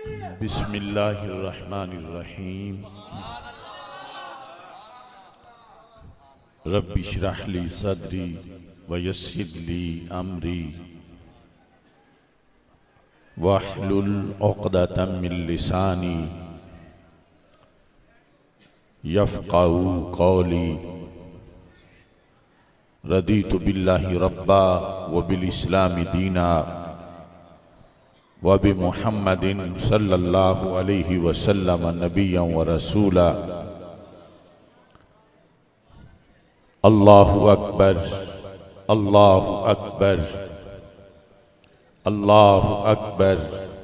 बिस्मिल्लाहिर्रहमानिर्रहीम। रब्बि इश्रह ली सदरी व यस्सिर ली अमरी वहलुल उक़दतम मिन लिसानी यफ़क़हू क़ौली। रदीतु बिल्लाहि रब्बा व बिल इस्लामी दीना व बि मुहम्मदिन सल्लल्लाहु अलैहि वसल्लम नबिय्यन व रसूला। अल्लाहु अकबर, अल्लाहु अकबर, अल्लाहु अकबर।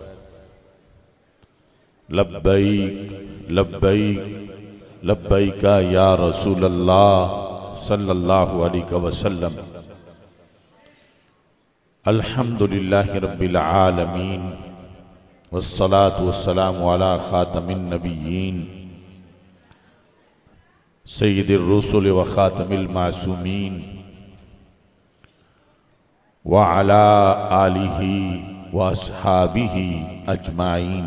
लब्बैक लब्बैक लब्बैक या रसूल अल्लाह सल्लल्लाहु अलैहि वसल्लम। अल्हम्दुलिल्लाहि रब्बिल आलमीन वस्सलातु वस्सलामु अला खातमिन नबिय्यीन सय्यिदिर रुसुल व खातमिल मासूमीन व अला आलिहि व अस्हाबिहि अजमाइन।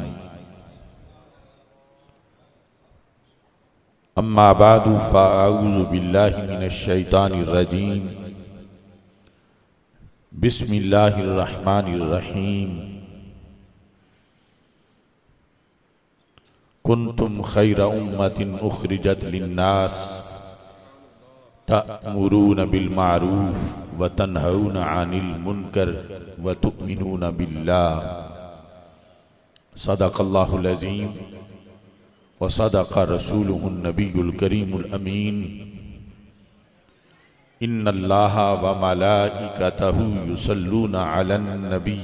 अम्मा बादु फ़अऊज़ु बिल्लाहि मिनश शैतानिर रजीम। बिस्मिल्लाहिर्रहमानिर्रहीम। कुन्तुम खैरा उम्मतिन उखरिजत लिन्नास तअमुरून बिल मारूफ व तन्हौन अनिल मुनकर व तुअमिनून बिल्लाह। सदक़ल्लाहुल अज़ीम व सदक़ रसूलुहुन नबियुल करीमुल अमीन। इन्नल्लाहा व मलाइकतहु युसल्लूना अलन नबी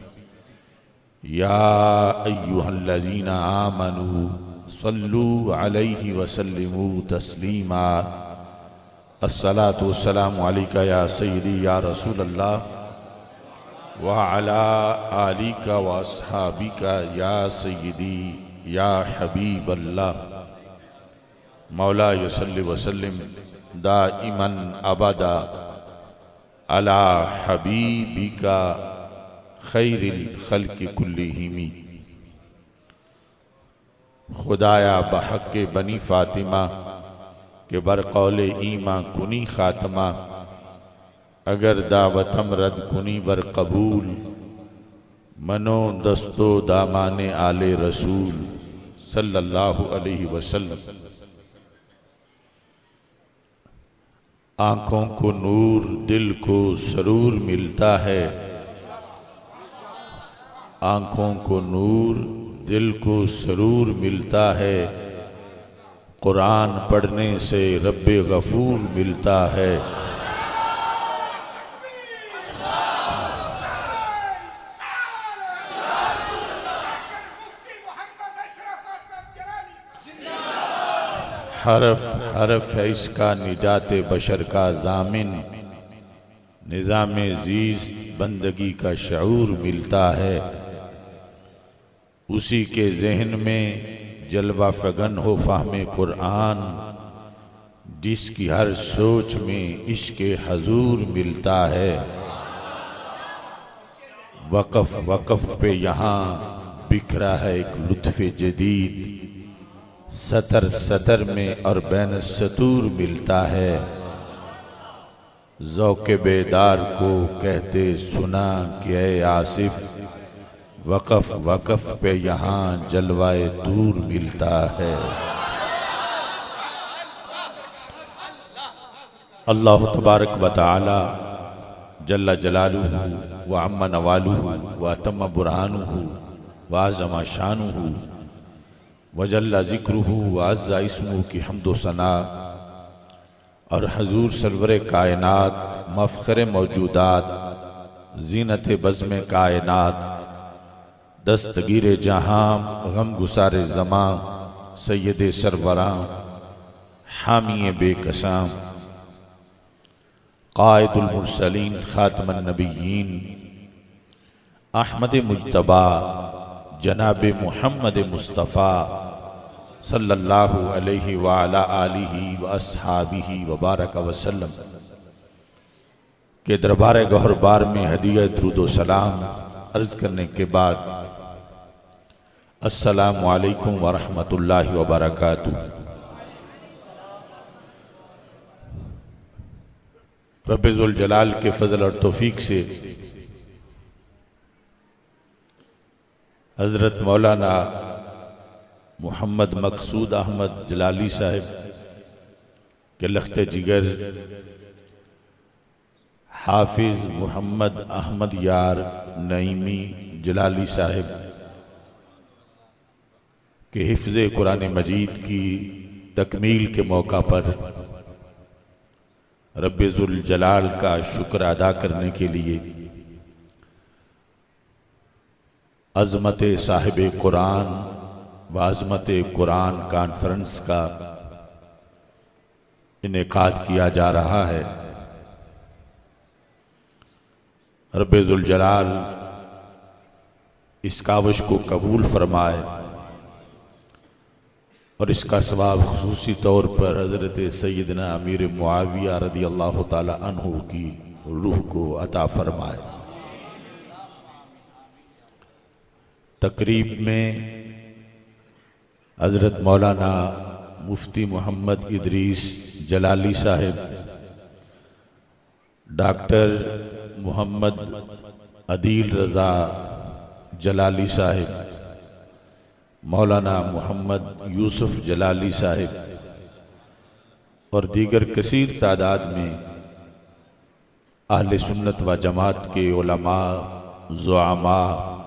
या अय्युहल्लज़ीना आमनू सल्लू अलैहि व सल्लिमू तस्लीमा। अस्सलातु वस्सलामु अलैका या सय्यदी या रसूल अल्लाह व अला आलिका व अस्हाबिका या सय्यदी या हबीब अल्लाह। मौला यसल्लि व सल्लिम दाइमन अबदा अला हबीबिका खैरिल खल्क़ि कुल्लिहिमी। खुदाया बहक़ बनी फ़ातिमा के बरक़ौले ईमा कुनी ख़ातमा। अगर दावतम रद कुनी बर कबूल मनो दस्तो दामाने आले रसूल सल्लल्लाहु अलैहि वसल्लम। आँखों को नूर दिल को सरूर मिलता है, आँखों को नूर दिल को सरूर मिलता है। कुरान पढ़ने से रब्बे गफूर मिलता है। हरफ हरफ है इसका निजाते बशर का जामिन। निज़ामे ज़ीस्त बंदगी का शऊर मिलता है। उसी के ज़हन में जलवा फगन हो फ़हमे कुरान, जिसकी हर सोच में इश्क़े हजूर मिलता है। वक़फ़ वक़फ़ पे यहाँ बिखरा है एक लुत्फ़े जदीद, सतर सतर में और बैन सतूर मिलता है। ज़ौक़े बेदार को कहते सुना कि ऐ आसिफ, वक़फ़ वक़फ़ पे यहाँ जलवाए दूर मिलता है। अल्लाह तबारक व तआला जल्ला जलालुहु व अम्मा नवालुहु व अतम्मा बुरहानुहु व अज़्ज़मा शानुहु व जल्ला ज़िक्रुहु व अज़्ज़ा इस्मुहु की हम्द व सना और हजूर सरवर कायनात मफ़ख़र मौजूदात ज़ीनत बज़्म कायनात दस्तगीर जहां गम गुसारे ज़मां सैयद सरवरां हामी बेकसां क़ाइदुल मुरसलीन ख़ातमुन नबिय्यीन अहमद मुज्तबा जनाब मुहम्मद मुस्तफ़ा सल्लल्लाहु अलैहि व अला आलिहि व अस्हाबिहि व बारक वसल्लम के दरबार गौहरबार में हदीयत दुरूद व सलाम अर्ज़ करने के बाद अस्सलामु अलैकुम वरहमतुल्लाहि वबरकातुह। रब्बे ज़ुल जलाल के फजल और तौफीक से हज़रत मौलाना मोहम्मद मकसूद अहमद जलाली साहब के लख्ते जिगर हाफिज मोहम्मद अहमद यार नईमी जलाली साहब के हिफ्ज़े कुरान मजीद की तकमील के मौका पर रब्बे ज़ुल जलाल का शुक्र अदा करने के लिए अज़मत साहिब कुरान व अज़मत कुरान कॉन्फ्रेंस का इनेकाद किया जा रहा है। रब्बे ज़ुल जलाल इस काविश को कबूल फरमाए और इसका सवाब खुसूसी तौर पर हज़रत सैयदना अमीर मुआविया रदी अल्लाह ताला अन्हु की रूह को अता फरमाए। तकरीब में हज़रत मौलाना मुफ्ती मोहम्मद इदरीस जलाली साहिब, डॉक्टर मोहम्मद अदील रज़ा जलाली साहिब, मौलाना मोहम्मद यूसुफ जलाली साहिब और दीगर कसीर तादाद में अहले सुन्नत व जमात के उलमा, ज़ुआमा,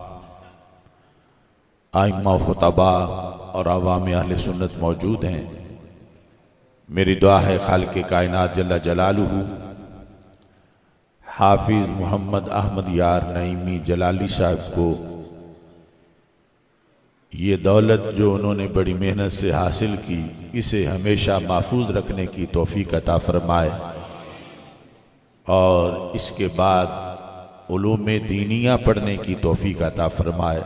आइम्मा खुतबा और अवाम अहले सुन्नत मौजूद हैं। मेरी दुआ है खालिक़ कायनात जल्ला जलालुहु हाफिज मोहम्मद अहमद यार नईमी जलाली साहब को ये दौलत जो उन्होंने बड़ी मेहनत से हासिल की, इसे हमेशा महफूज रखने की तौफीक अता फरमाए और इसके बाद उलूम दीनिया पढ़ने की तौफीक अता फरमाए।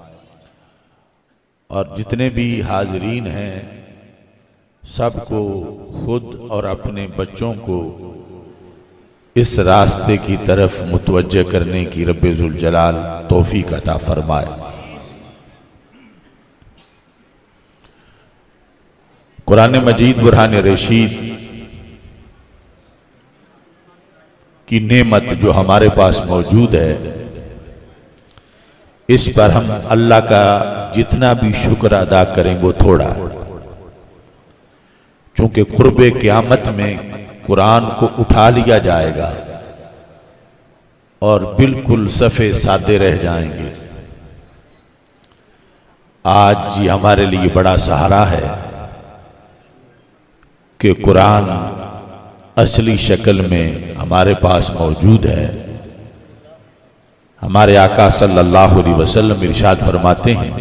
और जितने भी हाज़रीन हैं सबको खुद और अपने बच्चों को इस रास्ते की तरफ मुतवज्जे करने की रब्बे ज़ुल जलाल तौफीक अता फरमाए। कुरान मजीद बुरहान रशीद की नेमत जो हमारे पास मौजूद है, इस पर हम अल्लाह का जितना भी शुक्र अदा करें वो थोड़ा, चूंकि कुर्बे क़यामत में कुरान को उठा लिया जाएगा और बिल्कुल सफ़े सादे रह जाएंगे। आज ये हमारे लिए बड़ा सहारा है कि कुरान असली शक्ल में हमारे पास मौजूद है। हमारे आका सल्लल्लाहु अलैहि वसल्लम इरशाद फरमाते हैं,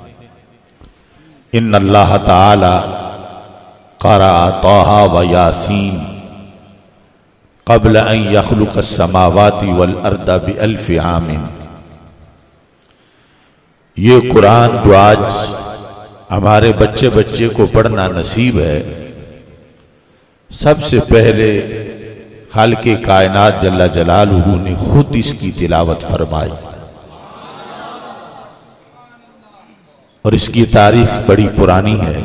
इन्नल्लाह ताला क़रा ताहा व यासीन क़ब्ल अन यख़्लुक़ अस्समावाति वल अर्दा बिअल्फ़ि आमिन। ये कुरान जो आज हमारे बच्चे बच्चे को पढ़ना नसीब है, सबसे पहले खालिक़ कायनात जल्ला जलालुहु ने खुद इसकी तिलावत फरमाई और इसकी तारीख बड़ी पुरानी है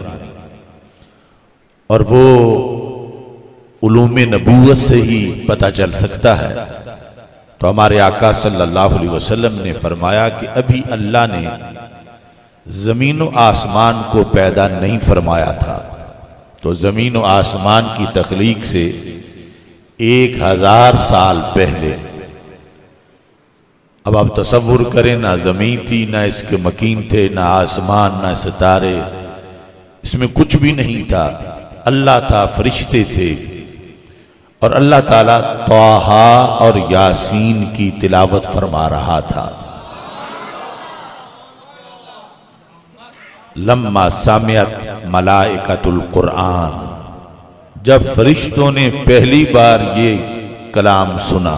और वो उलूम नबूवत से ही पता चल सकता है। तो हमारे आका सल्लल्लाहु अलैहि वसल्लम ने फरमाया कि अभी अल्लाह ने ज़मीन व आसमान को पैदा नहीं फरमाया था, तो ज़मीन व आसमान की तख्लीक से 1000 साल पहले, अब आप तसव्वुर करें, ना ज़मीन थी, ना इसके मकीन थे, ना आसमान, ना सितारे, इसमें कुछ भी नहीं था। अल्लाह था, फरिश्ते थे और अल्लाह ताला ताहा और यासीन की तिलावत फरमा रहा था। लम्मा सामियत मलाइकतुल कुरान, जब फरिश्तों ने पहली बार ये कलाम सुना,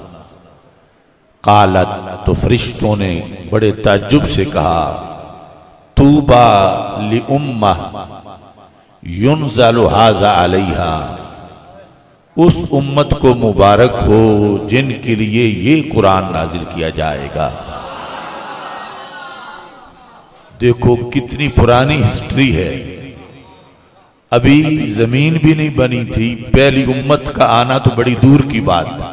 कालत, तो फरिश्तों ने बड़े ताज्जुब से कहा, तूबा लि उम्मह युनज़लु हाज़ा अलैहा, उस उम्मत को मुबारक हो जिनके लिए ये कुरान नाजिल किया जाएगा। देखो कितनी पुरानी हिस्ट्री है। अभी जमीन भी नहीं बनी थी, पहली उम्मत का आना तो बड़ी दूर की बात था।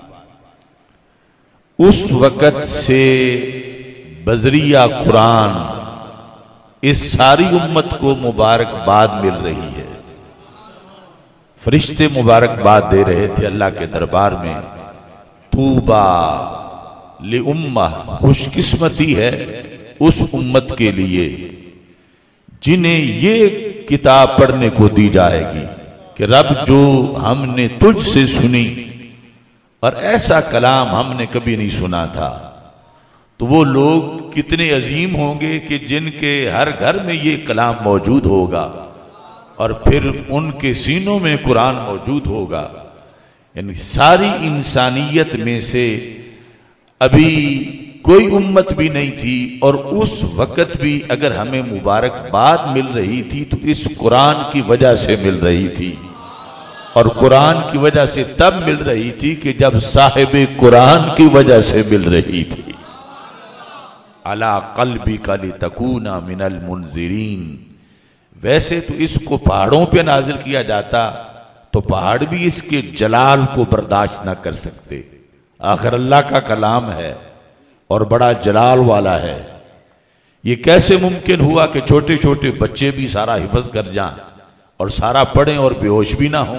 उस वक़्त से बजरिया कुरान इस सारी उम्मत को मुबारकबाद मिल रही है। फरिश्ते मुबारकबाद दे रहे थे अल्लाह के दरबार में, तूबा ले उम्मा, खुशकिस्मती है उस उम्मत के लिए जिन्हें ये किताब पढ़ने को दी जाएगी कि रब जो हमने तुझसे सुनी और ऐसा कलाम हमने कभी नहीं सुना था। तो वो लोग कितने अजीम होंगे कि जिनके हर घर में ये कलाम मौजूद होगा और फिर उनके सीनों में कुरान मौजूद होगा। यानी सारी इंसानियत में से अभी कोई उम्मत भी नहीं थी और उस वक़्त भी अगर हमें मुबारकबाद मिल रही थी तो इस कुरान की वजह से मिल रही थी। और कुरान की वजह से तब मिल रही थी कि जब साहिबे कुरान की वजह से मिल रही थी। अला क़ल्बिका लितकूना मिनल मुनज़िरीन। वैसे तो इसको पहाड़ों पे नाजिल किया जाता तो पहाड़ भी इसके जलाल को बर्दाश्त ना कर सकते। आखिर अल्लाह का कलाम है और बड़ा जलाल वाला है। ये कैसे मुमकिन हुआ कि छोटे छोटे बच्चे भी सारा हिफ्ज कर जाएं और सारा पढ़ें और बेहोश भी ना हों?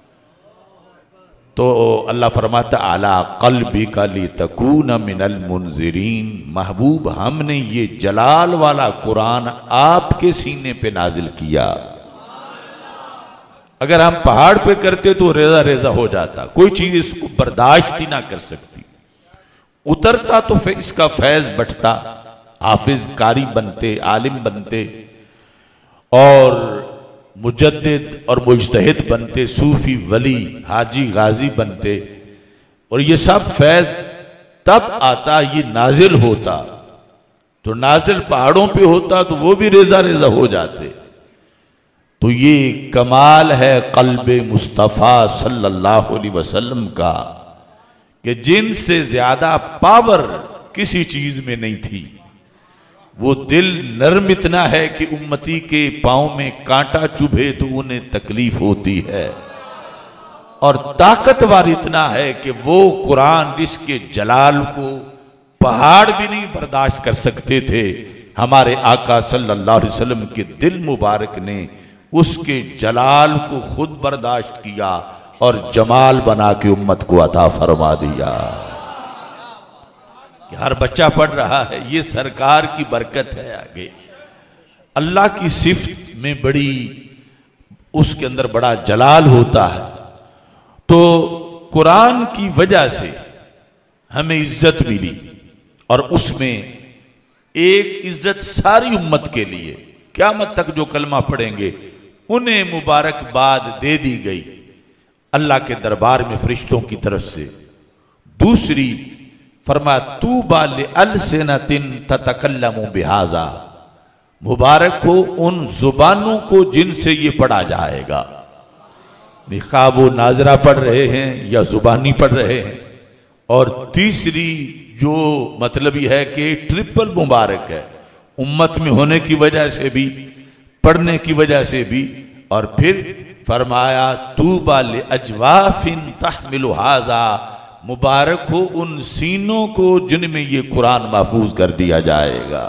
तो अल्लाह फरमाता अला क़ल्बिका लितकूना मिनल मुनज़िरीन। महबूब हमने ये जलाल वाला कुरान आपके सीने पे नाजिल किया। अगर हम पहाड़ पे करते तो रेजा रेजा हो जाता, कोई चीज इसको बर्दाश्त ही ना कर सकती। उतरता तो इसका फैज बढ़ता, हाफिज कारी बनते, आलिम बनते और मुजद्दिद और मुज्तहिद बनते, सूफी वली हाजी गाजी बनते। और ये सब फैज तब आता, ये नाजिल होता। तो नाजिल पहाड़ों पे होता तो वो भी रेजा रेजा हो जाते। तो ये कमाल है क़ल्बे मुस्तफ़ा सल्लल्लाहु अलैहि वसल्लम का कि जिनसे ज्यादा पावर किसी चीज में नहीं थी। वो दिल नर्म इतना है कि उम्मती के पांव में कांटा चुभे तो उन्हें तकलीफ होती है, और ताकतवर इतना है कि वो कुरान जिसके जलाल को पहाड़ भी नहीं बर्दाश्त कर सकते थे, हमारे आका सल्लल्लाहु अलैहि वसल्लम के दिल मुबारक ने उसके जलाल को खुद बर्दाश्त किया और जमाल बना के उम्मत को अता फरमा दिया। कि हर बच्चा पढ़ रहा है, ये सरकार की बरकत है। आगे अल्लाह की सिफ्त में बड़ी, उसके अंदर बड़ा जलाल होता है। तो कुरान की वजह से हमें इज्जत मिली और उसमें एक इज्जत सारी उम्मत के लिए, क़यामत तक जो कलमा पढ़ेंगे उन्हें मुबारकबाद दे दी गई अल्लाह के दरबार में फरिश्तों की तरफ से। दूसरी फरमा तूबा लिअल्सिनतिन ततकल्लमु बिहाजा। मुबारक हो उन जुबानों को जिनसे ये पढ़ा जाएगा। खा वो नाजरा पढ़ रहे हैं या जुबानी पढ़ रहे हैं। और तीसरी जो मतलब यह है कि ट्रिपल मुबारक है, उम्मत में होने की वजह से भी, पढ़ने की वजह से भी। और फिर फरमाया तूबा लिअजवाफिन तहमिलु हाजा। मुबारक हो उन सीनों को जिनमें ये कुरान महफूज कर दिया जाएगा।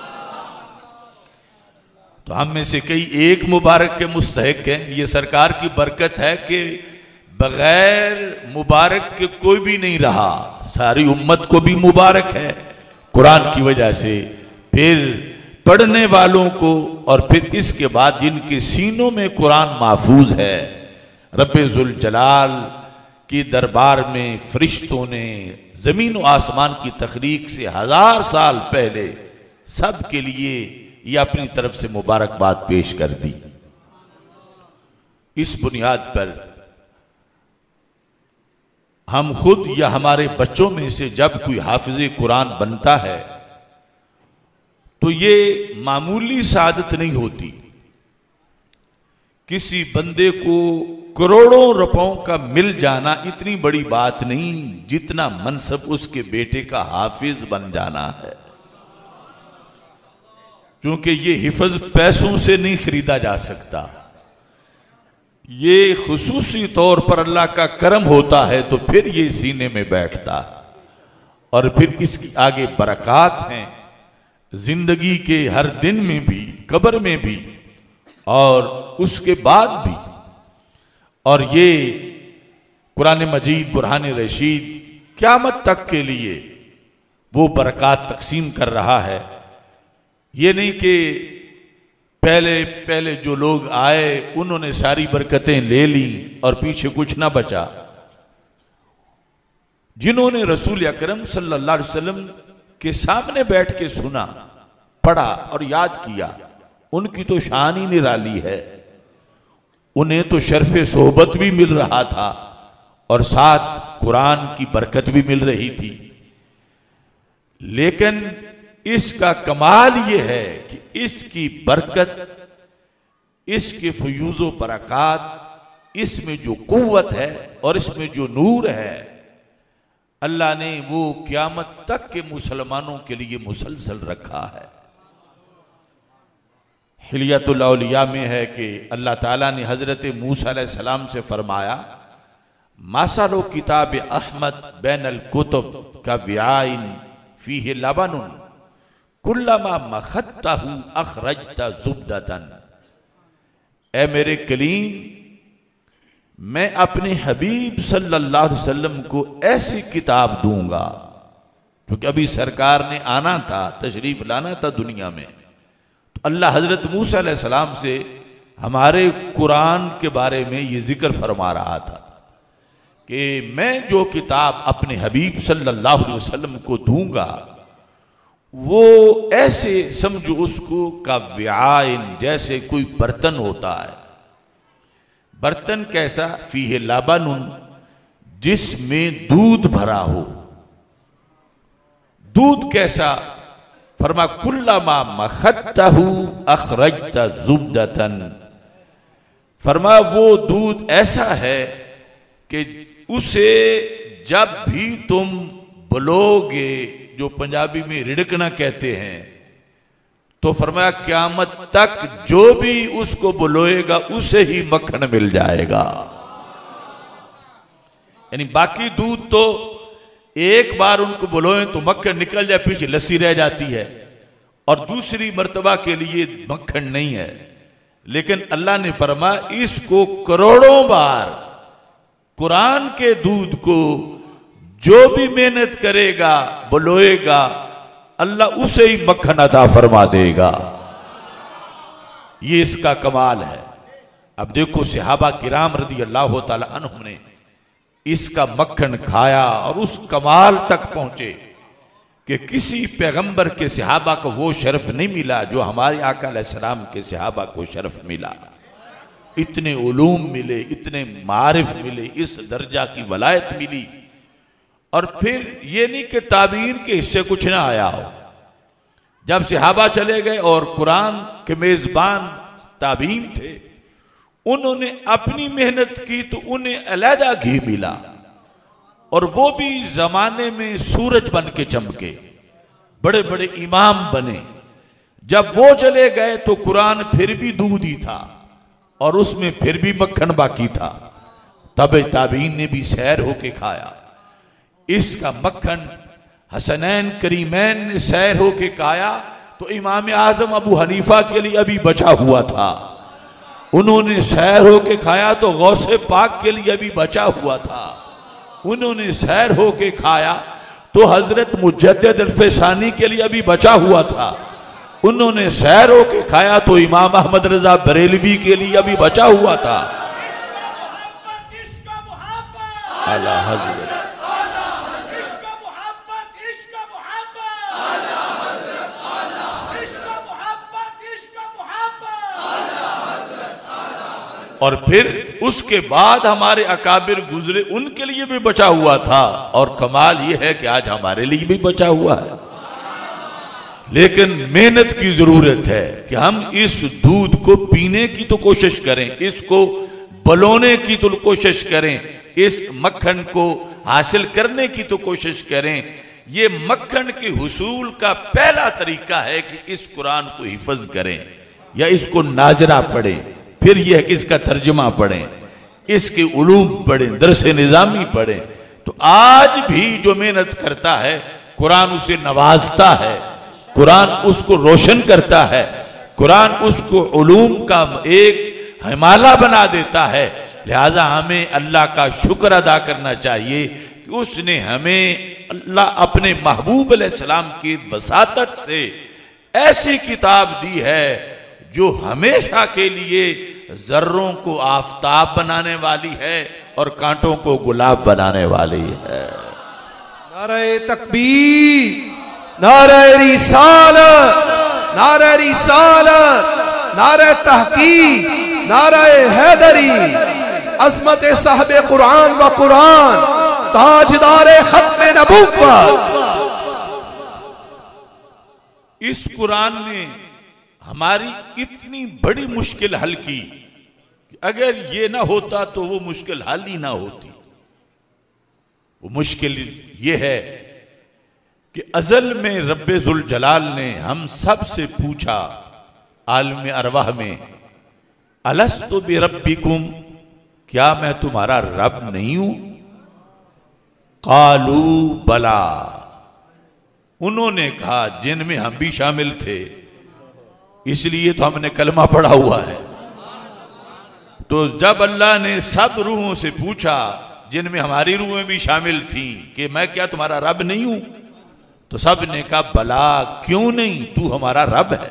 तो हम में से कई एक मुबारक के मुस्तहिक हैं। ये सरकार की बरकत है कि बगैर मुबारक के कोई भी नहीं रहा। सारी उम्मत को भी मुबारक है कुरान की वजह से, फिर पढ़ने वालों को, और फिर इसके बाद जिनके सीनों में कुरान महफूज है। रब्बे जुल जलाल की दरबार में फरिश्तों ने जमीन और आसमान की तखलीक से 1000 साल पहले सब के लिए ये अपनी तरफ से मुबारकबाद पेश कर दी। इस बुनियाद पर हम खुद या हमारे बच्चों में से जब कोई हाफिज़े कुरान बनता है तो ये मामूली सादत नहीं होती। किसी बंदे को करोड़ों रुपयों का मिल जाना इतनी बड़ी बात नहीं जितना मनसब उसके बेटे का हाफिज बन जाना है। क्योंकि ये हिफज पैसों से नहीं खरीदा जा सकता, ये खुसूसी तौर पर अल्लाह का करम होता है तो फिर ये सीने में बैठता और फिर इसकी आगे बरक़ात हैं जिंदगी के हर दिन में भी, कब्र में भी और उसके बाद भी। और ये कुरान मजीद बुरहान रशीद क़यामत तक के लिए वो बरक़ात तकसीम कर रहा है। ये नहीं कि पहले पहले जो लोग आए उन्होंने सारी बरकतें ले ली और पीछे कुछ ना बचा। जिन्होंने रसूल अकरम सल्लल्लाहु अलैहि वसल्लम के सामने बैठ के सुना, पढ़ा और याद किया, उनकी तो शान ही निराली है। उन्हें तो शर्फ़े सोहबत भी मिल रहा था और साथ कुरान की बरकत भी मिल रही थी। लेकिन इसका कमाल यह है कि इसकी बरकत, इसके फयूज़ो बरक़ात, इसमें जो कुव्वत है और इसमें जो नूर है, अल्लाह ने वो क़यामत तक के मुसलमानों के लिए मुसलसल रखा है। हिलियतुल औलिया में है कि अल्लाह ताला ने हज़रत मूसा अलैहिस्सलाम से फरमाया, मासलो किताब अहमद बैनल कुतुब का व्याइन फीह लबनुन कुल्लमा मखत्तहु अखरजता जुब्दतन। ए मेरे कलीम, मैं अपने हबीब सल्लल्लाहु अलैहि वसल्लम को ऐसी किताब दूंगा, क्योंकि अभी सरकार ने आना था, तशरीफ लाना था दुनिया में, तो अल्लाह हजरत मूसा अलैहिस्सलाम से हमारे कुरान के बारे में ये जिक्र फरमा रहा था कि मैं जो किताब अपने हबीब सल्लल्लाहु अलैहि वसल्लम को दूंगा वो ऐसे समझो उसको का व्याइन, जैसे कोई बर्तन होता है। बर्तन कैसा? फीह लबनुन, जिसमें दूध भरा हो। दूध कैसा? फरमा कुल्लमा मखत्तहु अखरजता जुब्दतन। फरमा वो दूध ऐसा है कि उसे जब भी तुम बुलोगे, जो पंजाबी में रिड़कना कहते हैं, तो फरमाया क़यामत तक जो भी उसको बुलोएगा उसे ही मक्खन मिल जाएगा। यानी बाकी दूध तो एक बार उनको बुलोएं तो मक्खन निकल जाए, पीछे लस्सी रह जाती है और दूसरी मर्तबा के लिए मक्खन नहीं है। लेकिन अल्लाह ने फरमाया इसको करोड़ों बार, कुरान के दूध को जो भी मेहनत करेगा, बुलोएगा, अल्लाह उसे ही मक्खन अता फरमा देगा। ये इसका कमाल है। अब देखो सहाबा किराम रदी अल्लाह तआला अन्हुम ने इसका मक्खन खाया और उस कमाल तक पहुंचे कि किसी पैगंबर के सहाबा को वो शर्फ नहीं मिला जो हमारे आका अलैहिस्सलाम के सहाबा को शर्फ मिला। इतने उलूम मिले, इतने मारिफ मिले, इस दर्जा की वलायत मिली। और फिर ये नहीं कि ताबीन के हिस्से कुछ ना आया हो। जब सहाबा चले गए और कुरान के मेजबान ताबीन थे, उन्होंने अपनी मेहनत की तो उन्हें अलहदा घी मिला और वो भी जमाने में सूरज बन के चमके, बड़े बड़े इमाम बने। जब वो चले गए तो कुरान फिर भी दूध ही था और उसमें फिर भी मक्खन बाकी था। तब ताबीन ने भी सैर होके खाया। इसका मक्खन हसनैन करीमैन ने सैर होके खाया तो इमाम आजम अबू हनीफा के लिए अभी बचा हुआ था। उन्होंने सैर होके खाया तो गौसे पाक के लिए अभी बचा हुआ था। उन्होंने सैर होके खाया तो हजरत मुजद्दिद अल-फैसानी के लिए अभी बचा हुआ था। उन्होंने सैर होके खाया तो इमाम अहमद रजा बरेलवी के लिए अभी बचा हुआ था। आला हज़रत और फिर उसके बाद हमारे अकाबिर गुजरे, उनके लिए भी बचा हुआ था। और कमाल यह है कि आज हमारे लिए भी बचा हुआ है। लेकिन मेहनत की जरूरत है कि हम इस दूध को पीने की तो कोशिश करें, इसको बलोने की तो कोशिश करें, इस मक्खन को हासिल करने की तो कोशिश करें। ये मक्खन के हुसूल का पहला तरीका है कि इस कुरान को हिफज करें या इसको नाजरा पढ़ें, फिर यह कि इसका तर्जुमा पढ़ें, इसके उलूम पढ़ें, दरस निजामी पढ़ें। तो आज भी जो मेहनत करता है कुरान उसे नवाजता है, कुरान उसको रोशन करता है, कुरान उसको उलूम का एक हिमालय बना देता है। लिहाजा हमें अल्लाह का शुक्र अदा करना चाहिए कि उसने हमें अल्लाह अपने महबूब अलैहिस्सलाम की वसातत से ऐसी किताब दी है जो हमेशा के लिए जर्रों को आफताब बनाने वाली है और कांटों को गुलाब बनाने वाली है। नारे तकबीर, नारे रिसालत, नारे रिसालत, नारे तहकीक, नारे हैदरी, अज़मत साहबे कुरान व कुरान, ताजदारे खत्मे नबुव्वत। इस कुरान ने हमारी इतनी बड़ी मुश्किल हल की कि अगर ये ना होता तो वो मुश्किल हल ही ना होती। वो मुश्किल ये है कि अजल में रब्बे जुल जलाल ने हम सब से पूछा आलम अरवाह में, अलस्तु बि रब्बिकुम, क्या मैं तुम्हारा रब नहीं हूं? कालू बला, उन्होंने कहा, जिनमें हम भी शामिल थे, इसलिए तो हमने कलमा पढ़ा हुआ है। तो जब अल्लाह ने सब रूहों से पूछा जिनमें हमारी रूहें भी शामिल थी कि मैं क्या तुम्हारा रब नहीं हूं, तो सब ने कहा बला, क्यों नहीं, तू हमारा रब है।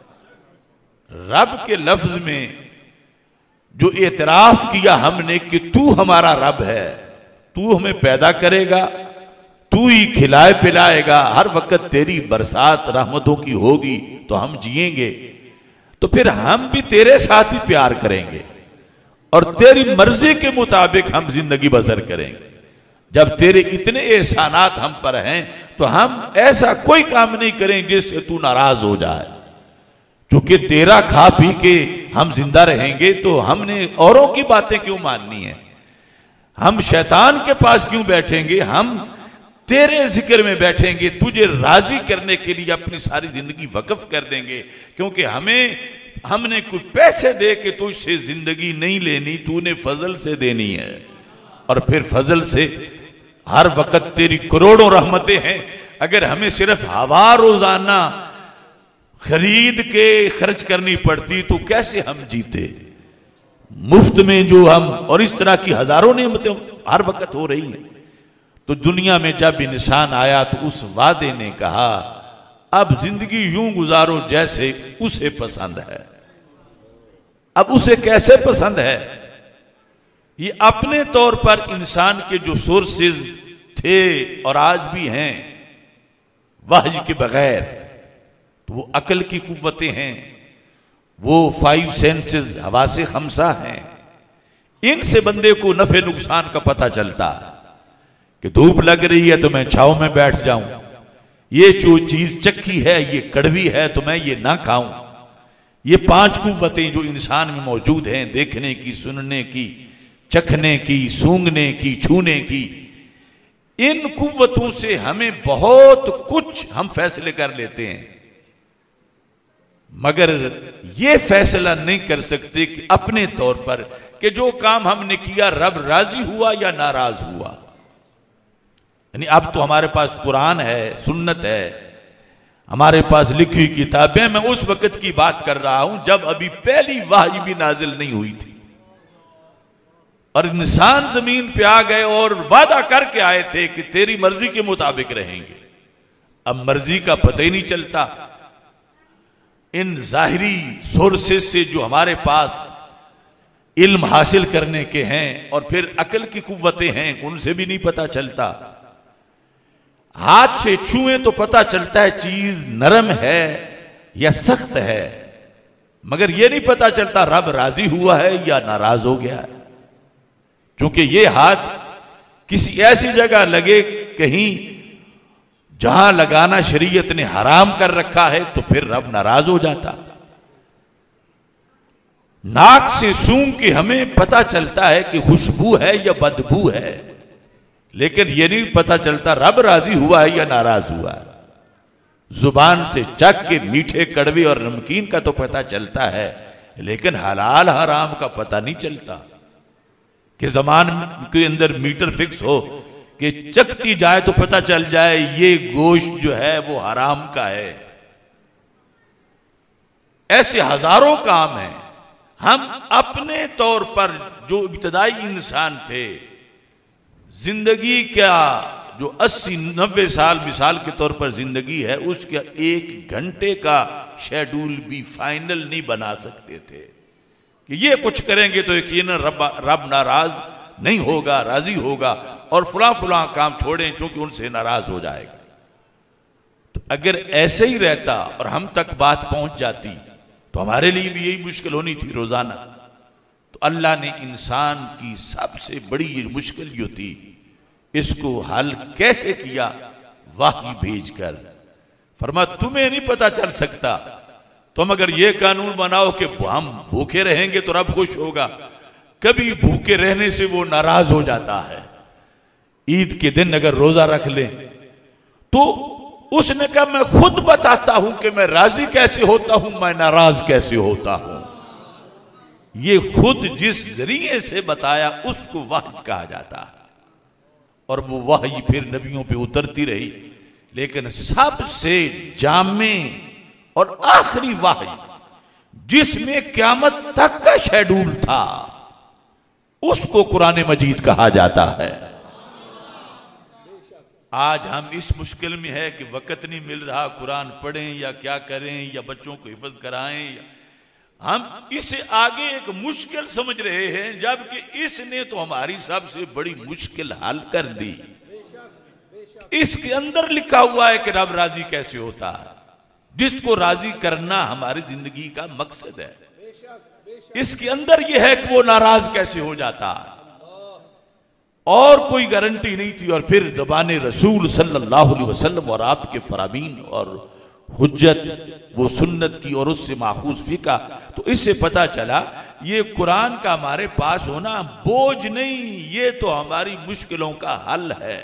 रब के लफ्ज में जो एतराफ किया हमने कि तू हमारा रब है, तू हमें पैदा करेगा, तू ही खिलाए पिलाएगा, हर वक्त तेरी बरसात रहमतों की होगी तो हम जिएंगे, तो फिर हम भी तेरे साथ ही प्यार करेंगे और तेरी मर्जी के मुताबिक हम जिंदगी बसर करेंगे। जब तेरे इतने एहसानात हम पर हैं तो हम ऐसा कोई काम नहीं करें जिससे तू नाराज हो जाए। क्योंकि तेरा खा पी के हम जिंदा रहेंगे तो हमने औरों की बातें क्यों माननी है? हम शैतान के पास क्यों बैठेंगे? हम तेरे जिक्र में बैठेंगे, तुझे राजी करने के लिए अपनी सारी जिंदगी वक्फ कर देंगे। क्योंकि हमने कुछ पैसे दे के तुझसे जिंदगी नहीं लेनी, तूने फजल से देनी है। और फिर फजल से हर वक्त तेरी करोड़ों रहमतें हैं। अगर हमें सिर्फ हवा रोजाना खरीद के खर्च करनी पड़ती तो कैसे हम जीते? मुफ्त में जो हम, और इस तरह की हजारों नेमतें हर वक्त हो रही हैं। तो दुनिया में जब इंसान आया तो उस वादे ने कहा अब जिंदगी यूं गुजारो जैसे उसे पसंद है। अब उसे कैसे पसंद है? ये अपने तौर पर इंसान के जो सोर्सेज थे और आज भी हैं वहज के बगैर, तो वो अकल की कुव्वतें हैं, वो 5 सेंसेस हवासे खमसा हैं। इनसे बंदे को नफे नुकसान का पता चलता है कि धूप लग रही है तो मैं छांव में बैठ जाऊं, ये जो चीज चक्की है ये कड़वी है तो मैं ये ना खाऊं। ये 5 कुव्वतें जो इंसान में मौजूद हैं, देखने की, सुनने की, चखने की, सूंघने की, छूने की, इन कुव्वतों से हमें बहुत कुछ हम फैसले कर लेते हैं, मगर ये फैसला नहीं कर सकते कि अपने तौर पर कि जो काम हमने किया रब राजी हुआ या नाराज हुआ। यानी अब तो हमारे पास कुरान है, सुन्नत है, हमारे पास लिखी हुई किताबें। मैं उस वक्त की बात कर रहा हूं जब अभी पहली वही भी नाजिल नहीं हुई थी और इंसान जमीन पे आ गए और वादा करके आए थे कि तेरी मर्जी के मुताबिक रहेंगे। अब मर्जी का पता ही नहीं चलता। इन जाहिरी सोर्सेस से जो हमारे पास इल्म हासिल करने के हैं और फिर अकल की कुव्वतें हैं, उनसे भी नहीं पता चलता। हाथ से छुए तो पता चलता है चीज नरम है या सख्त है, मगर यह नहीं पता चलता रब राजी हुआ है या नाराज हो गया है। क्योंकि ये हाथ किसी ऐसी जगह लगे कहीं जहां लगाना शरीयत ने हराम कर रखा है तो फिर रब नाराज हो जाता। नाक से सूंघ के हमें पता चलता है कि खुशबू है या बदबू है, लेकिन ये नहीं पता चलता रब राजी हुआ है या नाराज हुआ है। जुबान से चख के मीठे कड़वे और नमकीन का तो पता चलता है, लेकिन हलाल हराम का पता नहीं चलता। कि जमान के अंदर मीटर फिक्स हो कि चखती जाए तो पता चल जाए ये गोश्त जो है वो हराम का है। ऐसे हजारों काम हैं। हम अपने तौर पर जो इब्तदाई इंसान थे, जिंदगी क्या जो 80-90 साल मिसाल के तौर पर जिंदगी है, उसका 1 घंटे का शेड्यूल भी फाइनल नहीं बना सकते थे कि ये कुछ करेंगे तो यकीनन रब नाराज नहीं होगा, राजी होगा, और फुला फुला काम छोड़ें क्योंकि उनसे नाराज हो जाएगा। तो अगर ऐसे ही रहता और हम तक बात पहुंच जाती तो हमारे लिए भी यही मुश्किल होनी थी रोजाना। तो अल्लाह ने इंसान की सबसे बड़ी ये मुश्किल जो थी, इसको हल कैसे किया? वही भेजकर। फरमा तुम्हें नहीं पता चल सकता, तुम अगर ये कानून बनाओ कि हम भूखे रहेंगे तो रब खुश होगा, कभी भूखे रहने से वो नाराज हो जाता है। ईद के दिन अगर रोजा रख ले तो उसने कहा मैं खुद बताता हूं कि मैं राजी कैसे होता हूं, मैं नाराज कैसे होता हूं। ये खुद जिस जरिए से बताया उसको वही कहा जाता है, और वो वही फिर नबियों पे उतरती रही। लेकिन सबसे जामे और आखिरी वही जिसमें क़यामत तक का शेड्यूल था, उसको कुरान मजीद कहा जाता है। आज हम इस मुश्किल में है कि वक़्त नहीं मिल रहा, कुरान पढ़ें या क्या करें या बच्चों को हिफ्ज़ कराएं, या हम इसे आगे एक मुश्किल समझ रहे हैं, जबकि इसने तो हमारी सबसे बड़ी मुश्किल हल कर दी। इसके अंदर लिखा हुआ है कि रब राजी कैसे होता है, जिसको राजी करना हमारी जिंदगी का मकसद है। इसके अंदर यह है कि वो नाराज कैसे हो जाता है, और कोई गारंटी नहीं थी। और फिर ज़बान रसूल सल्लल्लाहु अलैहि वसल्लम और आपके फरामीन और हुज्जत वो सुन्नत की और उससे माखूज फिका, तो इससे पता चला ये कुरान का हमारे पास होना बोझ नहीं, ये तो हमारी मुश्किलों का हल है।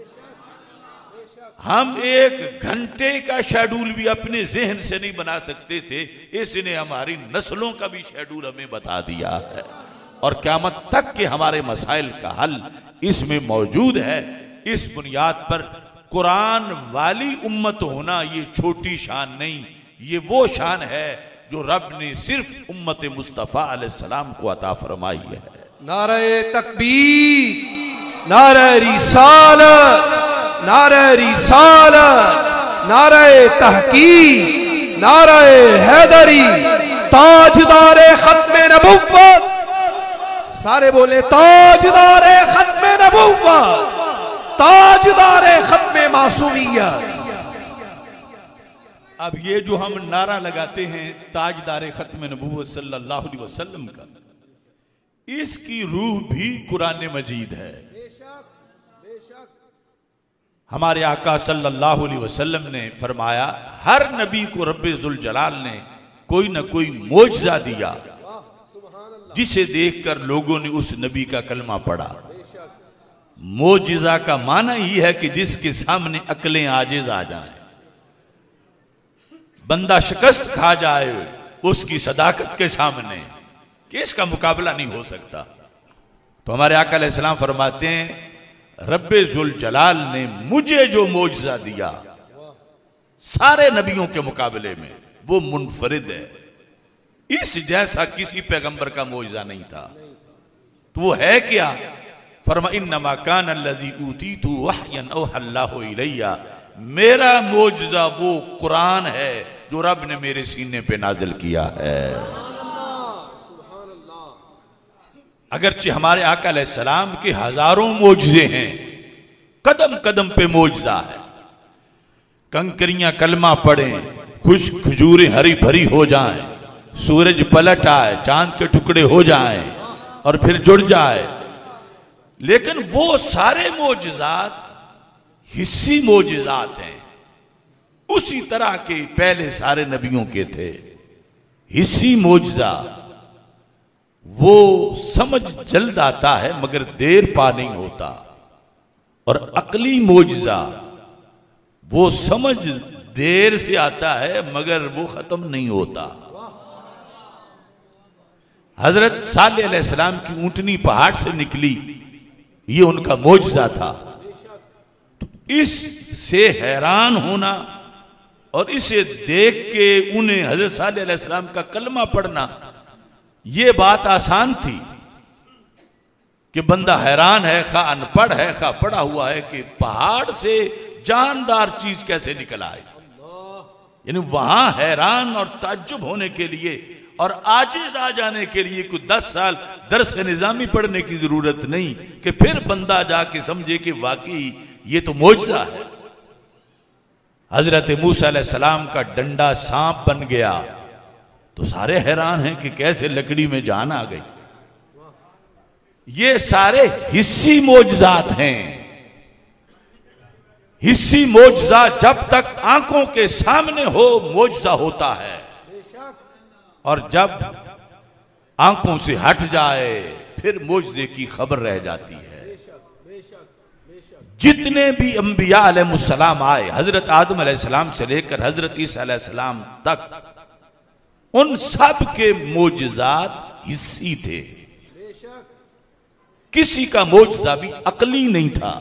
हम 1 घंटे का शेड्यूल भी अपने जहन से नहीं बना सकते थे, इसने हमारी नस्लों का भी शेड्यूल हमें बता दिया है, और क़यामत तक के हमारे मसाइल का हल इसमें मौजूद है। इस बुनियाद पर कुरान वाली उम्मत होना ये छोटी शान नहीं, ये वो शान है जो रब ने सिर्फ उम्मत मुस्तफ़ा अलैहिस्सलाम को अता फरमाई है। नारे तकबीर, नारे रिसालत, नारे रिसालत, नारे तहकीक, नारे हैदरी, ताजदारे खत्मे नबुव्वत। सारे बोले ताजदारे खत्मे नबुव्वत, ताजदारे खत्मे मासूमियत। अब ये जो हम नारा लगाते हैं ताजदारे खत्मे नबुव्वत सल्लल्लाहु अलैहि वसल्लम का, इसकी रूह भी कुरान मजीद है। हमारे आका सल्लल्लाहु अलैहि वसल्लम ने फरमाया, हर नबी को रब्बे जुल जलाल ने कोई ना कोई मोजज़ा दिया, जिसे देखकर लोगों ने उस नबी का कलमा पढ़ा। मोजिज़ा का माना ही है कि जिसके सामने अकलें आजिज आ जाए, बंदा शिकस्त खा जाए उसकी सदाकत के सामने, कि इसका मुकाबला नहीं हो सकता। तो हमारे आका अलैहिस्सलाम फरमाते हैं, रब्बे जुल जलाल ने मुझे जो मोजज़ा दिया सारे नबियों के मुकाबले में, वो मुनफरिद है। इस जैसा किसी पैगंबर का मोजज़ा नहीं था। तो वो है क्या? फरमा इन्नमा कान अल्लज़ी ऊतीतु वहयन औहल्लाहु इलैया, मेरा मोजज़ा वो कुरान है जो रब ने मेरे सीने पे नाजिल किया है। अगरचे हमारे आका अलैहिस्सलाम के हजारों मोजज़े हैं, कदम कदम पे मोजज़ा है। कंकरियां कलमा पढ़ें, खुश खजूरें हरी भरी हो जाएं, सूरज पलट आए, चांद के टुकड़े हो जाएं और फिर जुड़ जाए। लेकिन वो सारे मोजज़ात हिस्सी मोजज़ात हैं, उसी तरह के पहले सारे नबियों के थे। हिस्सी मोजज़ा वो समझ जल्द आता है मगर देर पा नहीं होता, और अकली मोजज़ा वो समझ देर से आता है मगर वो खत्म नहीं होता। हजरत सालेह अलैहिस्सलाम की ऊंटनी पहाड़ से निकली, ये उनका मोजज़ा था। तो इससे हैरान होना और इसे देख के उन्हें हजरत सालेह अलैहिस्सलाम का कलमा पढ़ना, ये बात आसान थी कि बंदा हैरान है, खा अनपढ़ है, खा पढ़ा हुआ है कि पहाड़ से जानदार चीज कैसे निकल आए। यानी वहां हैरान और ताज्जुब होने के लिए और आजिज आ जाने के लिए कुछ 10 साल दर्स निजामी पढ़ने की जरूरत नहीं कि फिर बंदा जाके समझे कि वाकई ये तो मोजज़ा है। हजरत मूसा अलैहिस्सलाम का डंडा सांप बन गया तो सारे हैरान हैं कि कैसे लकड़ी में जान आ गई। ये सारे हिस्सी मोजज़ात हैं। हिस्सी मोजज़ा जब तक आंखों के सामने हो मोजज़ा होता है, और जब आंखों से हट जाए फिर मोजज़े की खबर रह जाती है। जितने भी अंबिया अलैहिस्सलाम आए, हजरत आदम अलैहिस्सलाम से लेकर हजरत ईसा अलैहिस्सलाम तक, उन सब के मोजज़ात हिस्सी थे। किसी का मोजज़ा भी अकली नहीं था।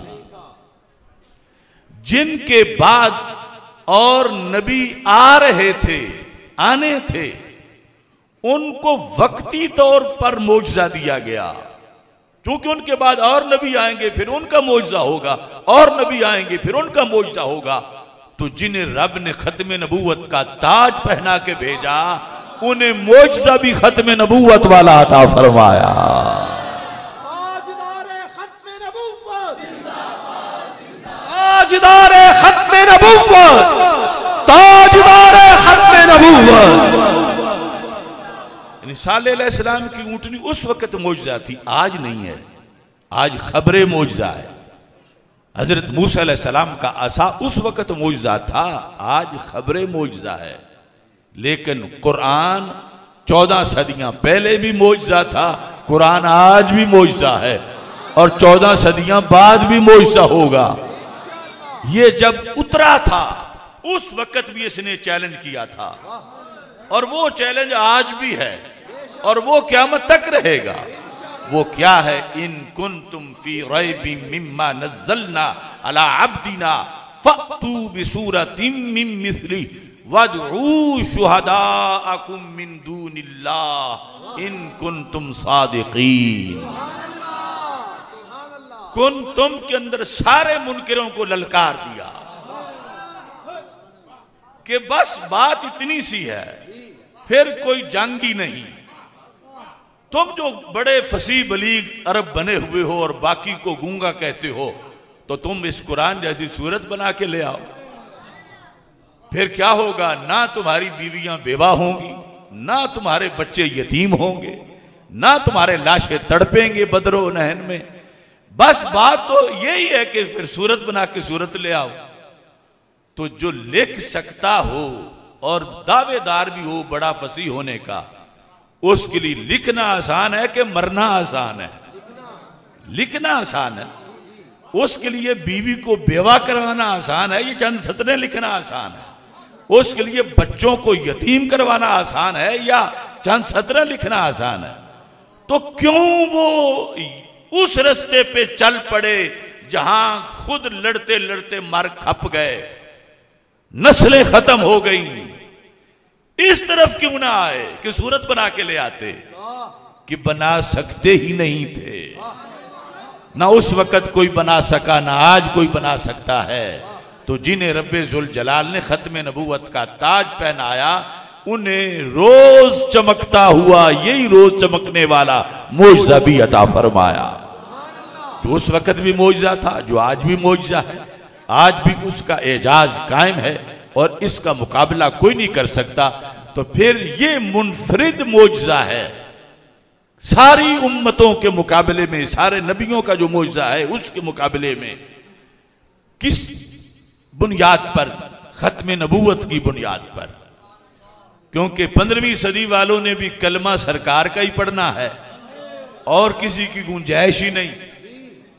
जिनके बाद और नबी आ रहे थे, आने थे, उनको वक्ती तौर पर मोजज़ा दिया गया, क्योंकि उनके बाद और नबी आएंगे फिर उनका मोजज़ा होगा, और नबी आएंगे फिर उनका मोजज़ा होगा। तो जिन्हें रब ने खत्म नबूवत का ताज पहना के भेजा, उन्हें मोजज़ा भी खत्म नबूवत वाला अता फरमाया। ताजदार खत्म नबूवत, ताजदार खत्म नबूवत। सालेह अलैहिस्सलाम की ऊंटनी उस वक्त मोजज़ा थी, आज नहीं है। आज खबरे मोजज़ा है। हजरत मूसा अलैहिस्सलाम का असा उस वक्त मोजज़ा था, आज खबरे मोजज़ा है। लेकिन कुरान 14 सदियां पहले भी मोजज़ा था, कुरान आज भी मोजज़ा है, और 14 सदियां बाद भी मोजज़ा होगा। ये जब उतरा था उस वक्त भी इसने चैलेंज किया था, और वो चैलेंज आज भी है, और वो क़यामत तक रहेगा। वो क्या है? इन कुंतुम फी रैबिम मिम्मा नज़्ज़लना अला अब्दिना फ़अतू बिसूरतिम मिन मिस्ली वदऊ शुहदाअकुम मिन दूनिल्लाह इन कुंतुम सादिकीन। कुंतुम के अंदर सारे मुनकिरों को ललकार दिया कि बस बात इतनी सी है, फिर कोई जंग ही नहीं। तुम जो बड़े फसी बलीग अरब बने हुए हो और बाकी को गूंगा कहते हो, तो तुम इस कुरान जैसी सूरत बना के ले आओ। फिर क्या होगा? ना तुम्हारी बीवियां बेवा होंगी, ना तुम्हारे बच्चे यतीम होंगे, ना तुम्हारे लाशें तड़पेंगे बदरो नहन में। बस बात तो यही है कि फिर सूरत बना के सूरत ले आओ। तो जो लिख सकता हो और दावेदार भी हो बड़ा फसी होने का, उसके लिए लिखना आसान है कि मरना आसान है? लिखना आसान है। उसके लिए बीवी को बेवा करवाना आसान है, ये चंद सतरें लिखना आसान है? उसके लिए बच्चों को यतीम करवाना आसान है, या चंद सतरें लिखना आसान है? तो क्यों वो उस रास्ते पे चल पड़े जहां खुद लड़ते लड़ते मर खप गए, नस्लें खत्म हो गई? इस तरफ क्यों ना आए कि सूरत बना के ले आते? कि बना सकते ही नहीं थे। ना उस वक्त कोई बना सका, ना आज कोई बना सकता है। तो जिन्हें रब्बे जुल जलाल ने खत्म नबूवत का ताज पहनाया, उन्हें रोज चमकता हुआ, यही रोज चमकने वाला मोजज़ा भी अता फरमाया। जो उस वक्त भी मोजज़ा था, जो आज भी मोजज़ा है, आज भी उसका एजाज कायम है और इसका मुकाबला कोई नहीं कर सकता। तो फिर ये मुनफरिद मोजज़ा है सारी उम्मतों के मुकाबले में, सारे नबियों का जो मोजज़ा है उसके मुकाबले में। किस बुनियाद पर? खत्म नबूवत की बुनियाद पर। क्योंकि 15वीं सदी वालों ने भी कलमा सरकार का ही पढ़ना है और किसी की गुंजाइश ही नहीं।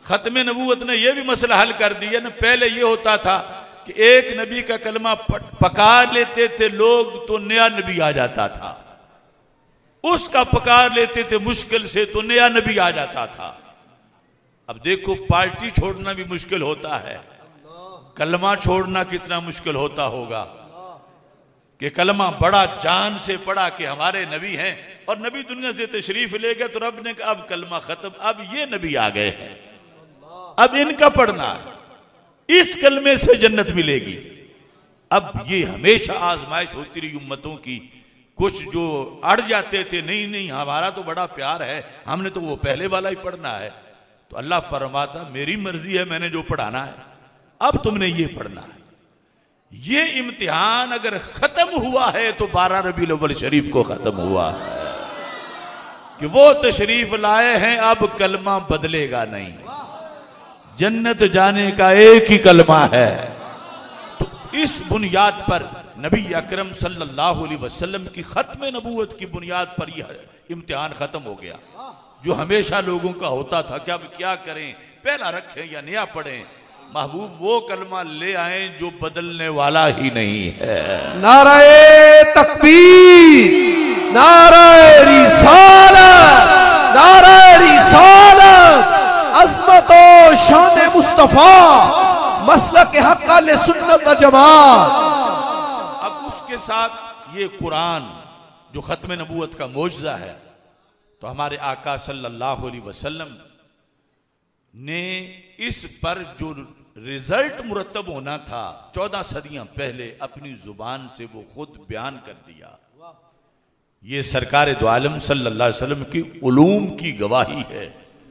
खत्म नबूवत ने यह भी मसला हल कर दिया ना। पहले यह होता था कि एक नबी का कलमा पका लेते थे लोग तो नया नबी आ जाता था, उसका पकार लेते थे मुश्किल से तो नया नबी आ जाता था। अब देखो पार्टी छोड़ना भी मुश्किल होता है, कलमा छोड़ना कितना मुश्किल होता होगा कि कलमा बड़ा जान से पढ़ा कि हमारे नबी हैं और नबी दुनिया से तशरीफ ले गए तो रब ने कहा अब कलमा खत्म, अब ये नबी आ गए हैं, अब इनका पढ़ना है, इस कलमे से जन्नत मिलेगी। अब ये हमेशा आजमाइश होती रही उम्मतों की। कुछ जो अड़ जाते थे, नहीं नहीं हमारा तो बड़ा प्यार है, हमने तो वो पहले वाला ही पढ़ना है, तो अल्लाह फरमाता मेरी मर्जी है, मैंने जो पढ़ाना है अब तुमने ये पढ़ना है। ये इम्तिहान अगर खत्म हुआ है तो 12 रबीउल अव्वल शरीफ को खत्म हुआ है कि वो तशरीफ लाए हैं, अब कलमा बदलेगा नहीं, जन्नत जाने का एक ही कलमा है। तो इस बुनियाद पर नबी अकरम सल्लल्लाहु अलैहि वसल्लम की खत्म नबूवत की बुनियाद पर यह इम्तिहान खत्म हो गया जो हमेशा लोगों का होता था कि अब क्या करें, पहला रखें या नया पढ़ें। महबूब वो कलमा ले आए जो बदलने वाला ही नहीं है। नाराए तकबीर, नाराए रिसालत, नाराए रिसालत, अज़मत और शान मुस्तफा, मसलक हक़ अहले सुन्नत व जमात। अब उसके साथ ये कुरान जो खत्म नबूवत का मोजज़ा है, तो हमारे आका सल्लल्लाहु अलैहि वसल्लम ने इस पर जो रिजल्ट मुरतब होना था 14 सदियां पहले अपनी जुबान से वो खुद बयान कर दिया। ये सरकार दो आलम सल्लल्लाहु अलैहि वसल्लम की उलूम की गवाही है।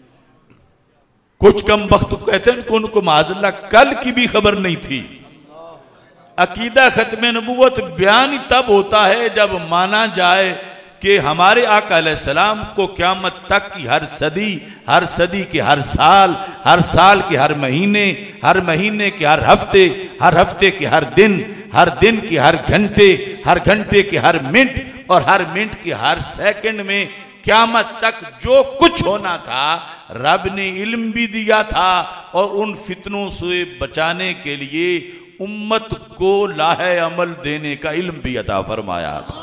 कुछ कम वक्त कहते हैं कि उनको माज़अल्लाह कल की भी खबर नहीं थी। अकीदा खत्म नबूवत बयान ही तब होता है जब माना जाए कि हमारे आका अलैहिस्सलाम को क़यामत तक की हर सदी के हर साल के हर महीने के हर हफ्ते के हर दिन के हर घंटे के हर मिनट और हर मिनट के हर सेकंड में क़यामत तक जो कुछ होना था रब ने इल्म भी दिया था और उन फितनों से बचाने के लिए उम्मत को लाहे अमल देने का इल्म भी अता फरमाया था।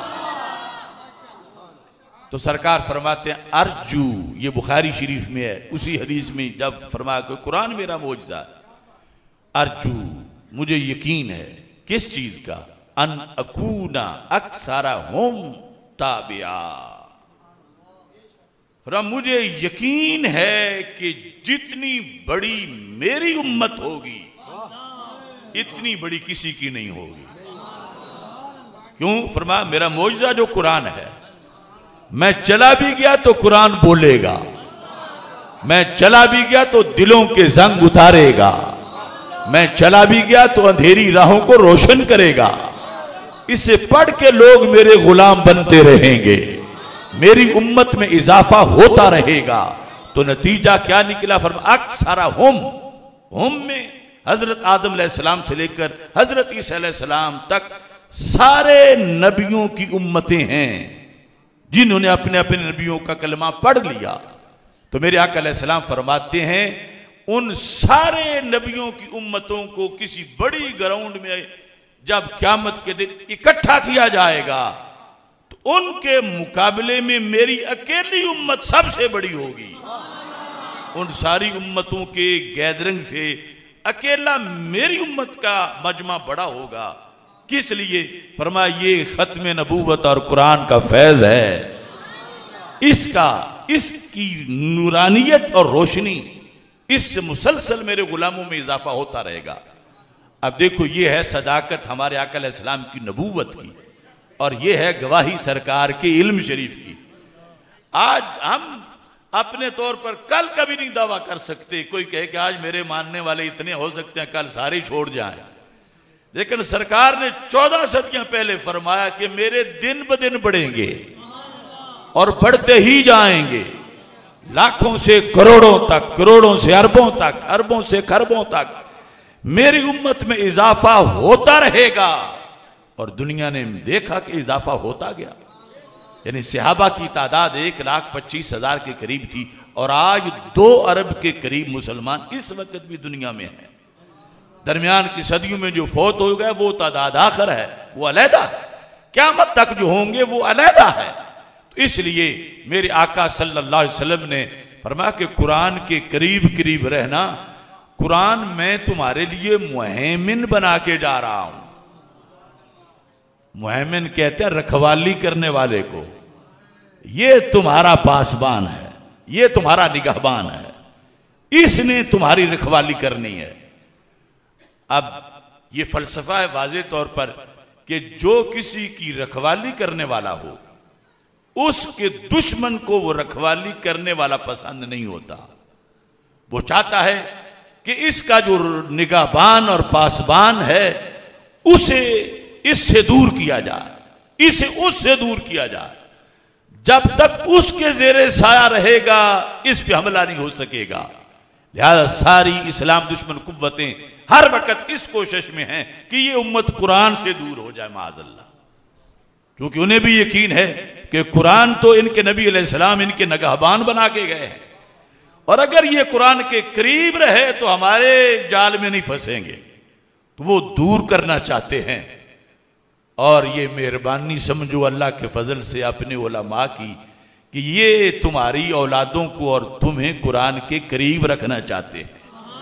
तो सरकार फरमाते हैं अर्जू, ये बुखारी शरीफ में है, उसी हदीस में जब फरमाया कि कुरान मेरा मोजज़ा है, अर्जू मुझे यकीन है किस चीज का, अन अकूना अक्सरा हुम ताबिया, मुझे यकीन है कि जितनी बड़ी मेरी उम्मत होगी इतनी बड़ी किसी की नहीं होगी। क्यों? फरमाया मेरा मोजज़ा जो कुरान है, मैं चला भी गया तो कुरान बोलेगा, मैं चला भी गया तो दिलों के जंग उतारेगा, मैं चला भी गया तो अंधेरी राहों को रोशन करेगा। इसे पढ़ के लोग मेरे गुलाम बनते रहेंगे, मेरी उम्मत में इजाफा होता रहेगा। तो नतीजा क्या निकला? फरमा अक्सरा हुम में हजरत आदम अलैहिस्सलाम से लेकर हजरत ईसा अलैहिस्सलाम तक सारे नबियों की उम्मतें हैं जिन्होंने अपने अपने नबियों का कलमा पढ़ लिया। तो मेरे आका अलैहिस्सलाम फरमाते हैं उन सारे नबियों की उम्मतों को किसी बड़ी ग्राउंड में जब क़यामत के दिन इकट्ठा किया जाएगा तो उनके मुकाबले में मेरी अकेली उम्मत सबसे बड़ी होगी। उन सारी उम्मतों के गैदरिंग से अकेला मेरी उम्मत का मजमा बड़ा होगा। किस लिए? फरमाया ये खत्म नबूवत और कुरान का फैज है, इसकी नूरानियत और रोशनी, इससे मुसलसल मेरे गुलामों में इजाफा होता रहेगा। अब देखो ये है सदाकत हमारे आका अलैहिस्सलाम की नबूवत की और ये है गवाही सरकार के इल्म शरीफ की। आज हम अपने तौर पर कल कभी नहीं दावा कर सकते, कोई कहे कि आज मेरे मानने वाले इतने हो सकते हैं कल सारे छोड़ जाएं, लेकिन सरकार ने 14 सदियां पहले फरमाया कि मेरे दिन ब दिन बढ़ेंगे और बढ़ते ही जाएंगे, लाखों से करोड़ों तक, करोड़ों से अरबों तक, अरबों से खरबों तक मेरी उम्मत में इजाफा होता रहेगा। और दुनिया ने देखा कि इजाफा होता गया, यानी सहाबा की तादाद 1,25,000 के करीब थी और आज 2 अरब के करीब मुसलमान इस वक्त भी दुनिया में हैं। दरमियान की सदियों में जो फौत हो गए वो तादाद आखिर है, वो अलहदा है। क़यामत तक जो होंगे वो अलहदा है। तो इसलिए मेरे आका सल्लल्लाहु अलैहि वसल्लम ने फरमाया कि कुरान के करीब करीब रहना। कुरान मैं तुम्हारे लिए मुहैमिन बना के जा रहा हूं। मुहैमिन कहते हैं रखवाली करने वाले को। ये तुम्हारा पासबान है, ये तुम्हारा निगहबान है, इसने तुम्हारी रखवाली करनी है। अब ये फलसफा है वाज़ेह तौर पर कि जो किसी की रखवाली करने वाला हो उसके दुश्मन को वो रखवाली करने वाला पसंद नहीं होता। वो चाहता है कि इसका जो निगाहबान और पासबान है उसे इससे दूर किया जाए, इसे उससे दूर किया जाए। जब तक उसके जेरे साया रहेगा इस पे हमला नहीं हो सकेगा। लिहाजा सारी इस्लाम दुश्मन कुव्वतें हर वक्त इस कोशिश में हैं कि ये उम्मत कुरान से दूर हो जाए माअज़ल्लाह, क्योंकि उन्हें भी यकीन है कि कुरान तो इनके नबी अलैहिस्सलाम इनके निगहबान बना के गए हैं, और अगर ये कुरान के करीब रहे तो हमारे जाल में नहीं फंसेंगे। तो वो दूर करना चाहते हैं। और ये मेहरबानी समझो अल्लाह के फजल से अपने उलमा की कि ये तुम्हारी औलादों को और तुम्हें कुरान के करीब रखना चाहते हैं।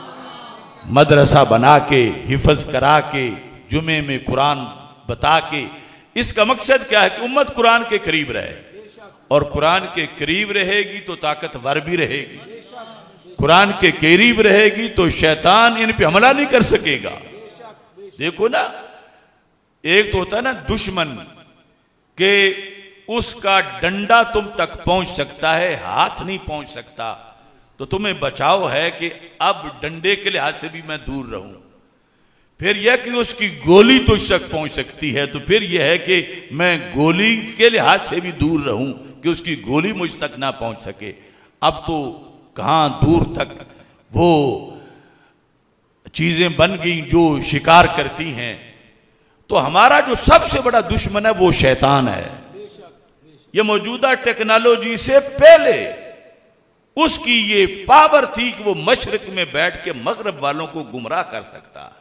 मदरसा बना के, हिफज करा के, जुमे में कुरान बता के, इसका मकसद क्या है कि उम्मत कुरान के करीब रहे। और कुरान के करीब रहेगी तो ताकतवर भी रहेगी, कुरान के करीब रहेगी तो शैतान इन पे हमला नहीं कर सकेगा। देखो ना, एक तो होता है ना दुश्मन के उसका डंडा तुम तक पहुंच सकता है, हाथ नहीं पहुंच सकता, तो तुम्हें बचाव है कि अब डंडे के लिहाज से भी मैं दूर रहूं। फिर यह कि उसकी गोली तुझ तक पहुंच सकती है, तो फिर यह है कि मैं गोली के लिहाज से भी दूर रहूं कि उसकी गोली मुझ तक ना पहुंच सके। अब तो कहां दूर तक वो चीजें बन गई जो शिकार करती हैं। तो हमारा जो सबसे बड़ा दुश्मन है वो शैतान है। ये मौजूदा टेक्नोलॉजी से पहले उसकी ये पावर थी कि वो मशरिक में बैठ के मगरब वालों को गुमराह कर सकता है।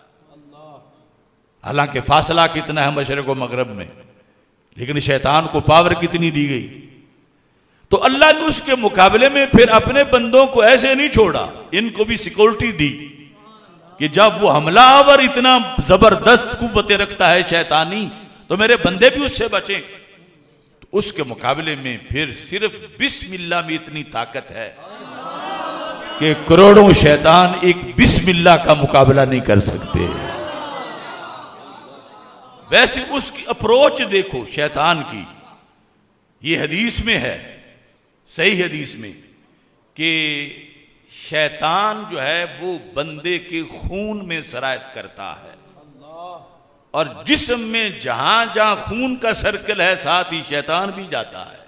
हालांकि फासला कितना है मशरिक और मगरब में, लेकिन शैतान को पावर कितनी दी गई। तो अल्लाह ने उसके मुकाबले में फिर अपने बंदों को ऐसे नहीं छोड़ा, इनको भी सिक्योरिटी दी कि जब वो हमलावर इतना जबरदस्त कुव्वतें रखता है शैतानी, तो मेरे बंदे भी उससे बचें। तो उसके मुकाबले में फिर सिर्फ बिस्मिल्लाह में इतनी ताकत है कि करोड़ों शैतान एक बिस्मिल्लाह का मुकाबला नहीं कर सकते। वैसे उसकी अप्रोच देखो शैतान की, ये हदीस में है, सही हदीस में, कि शैतान जो है वो बंदे के खून में सरायत करता है, और जिस्म में जहां जहां खून का सर्कल है साथ ही शैतान भी जाता है।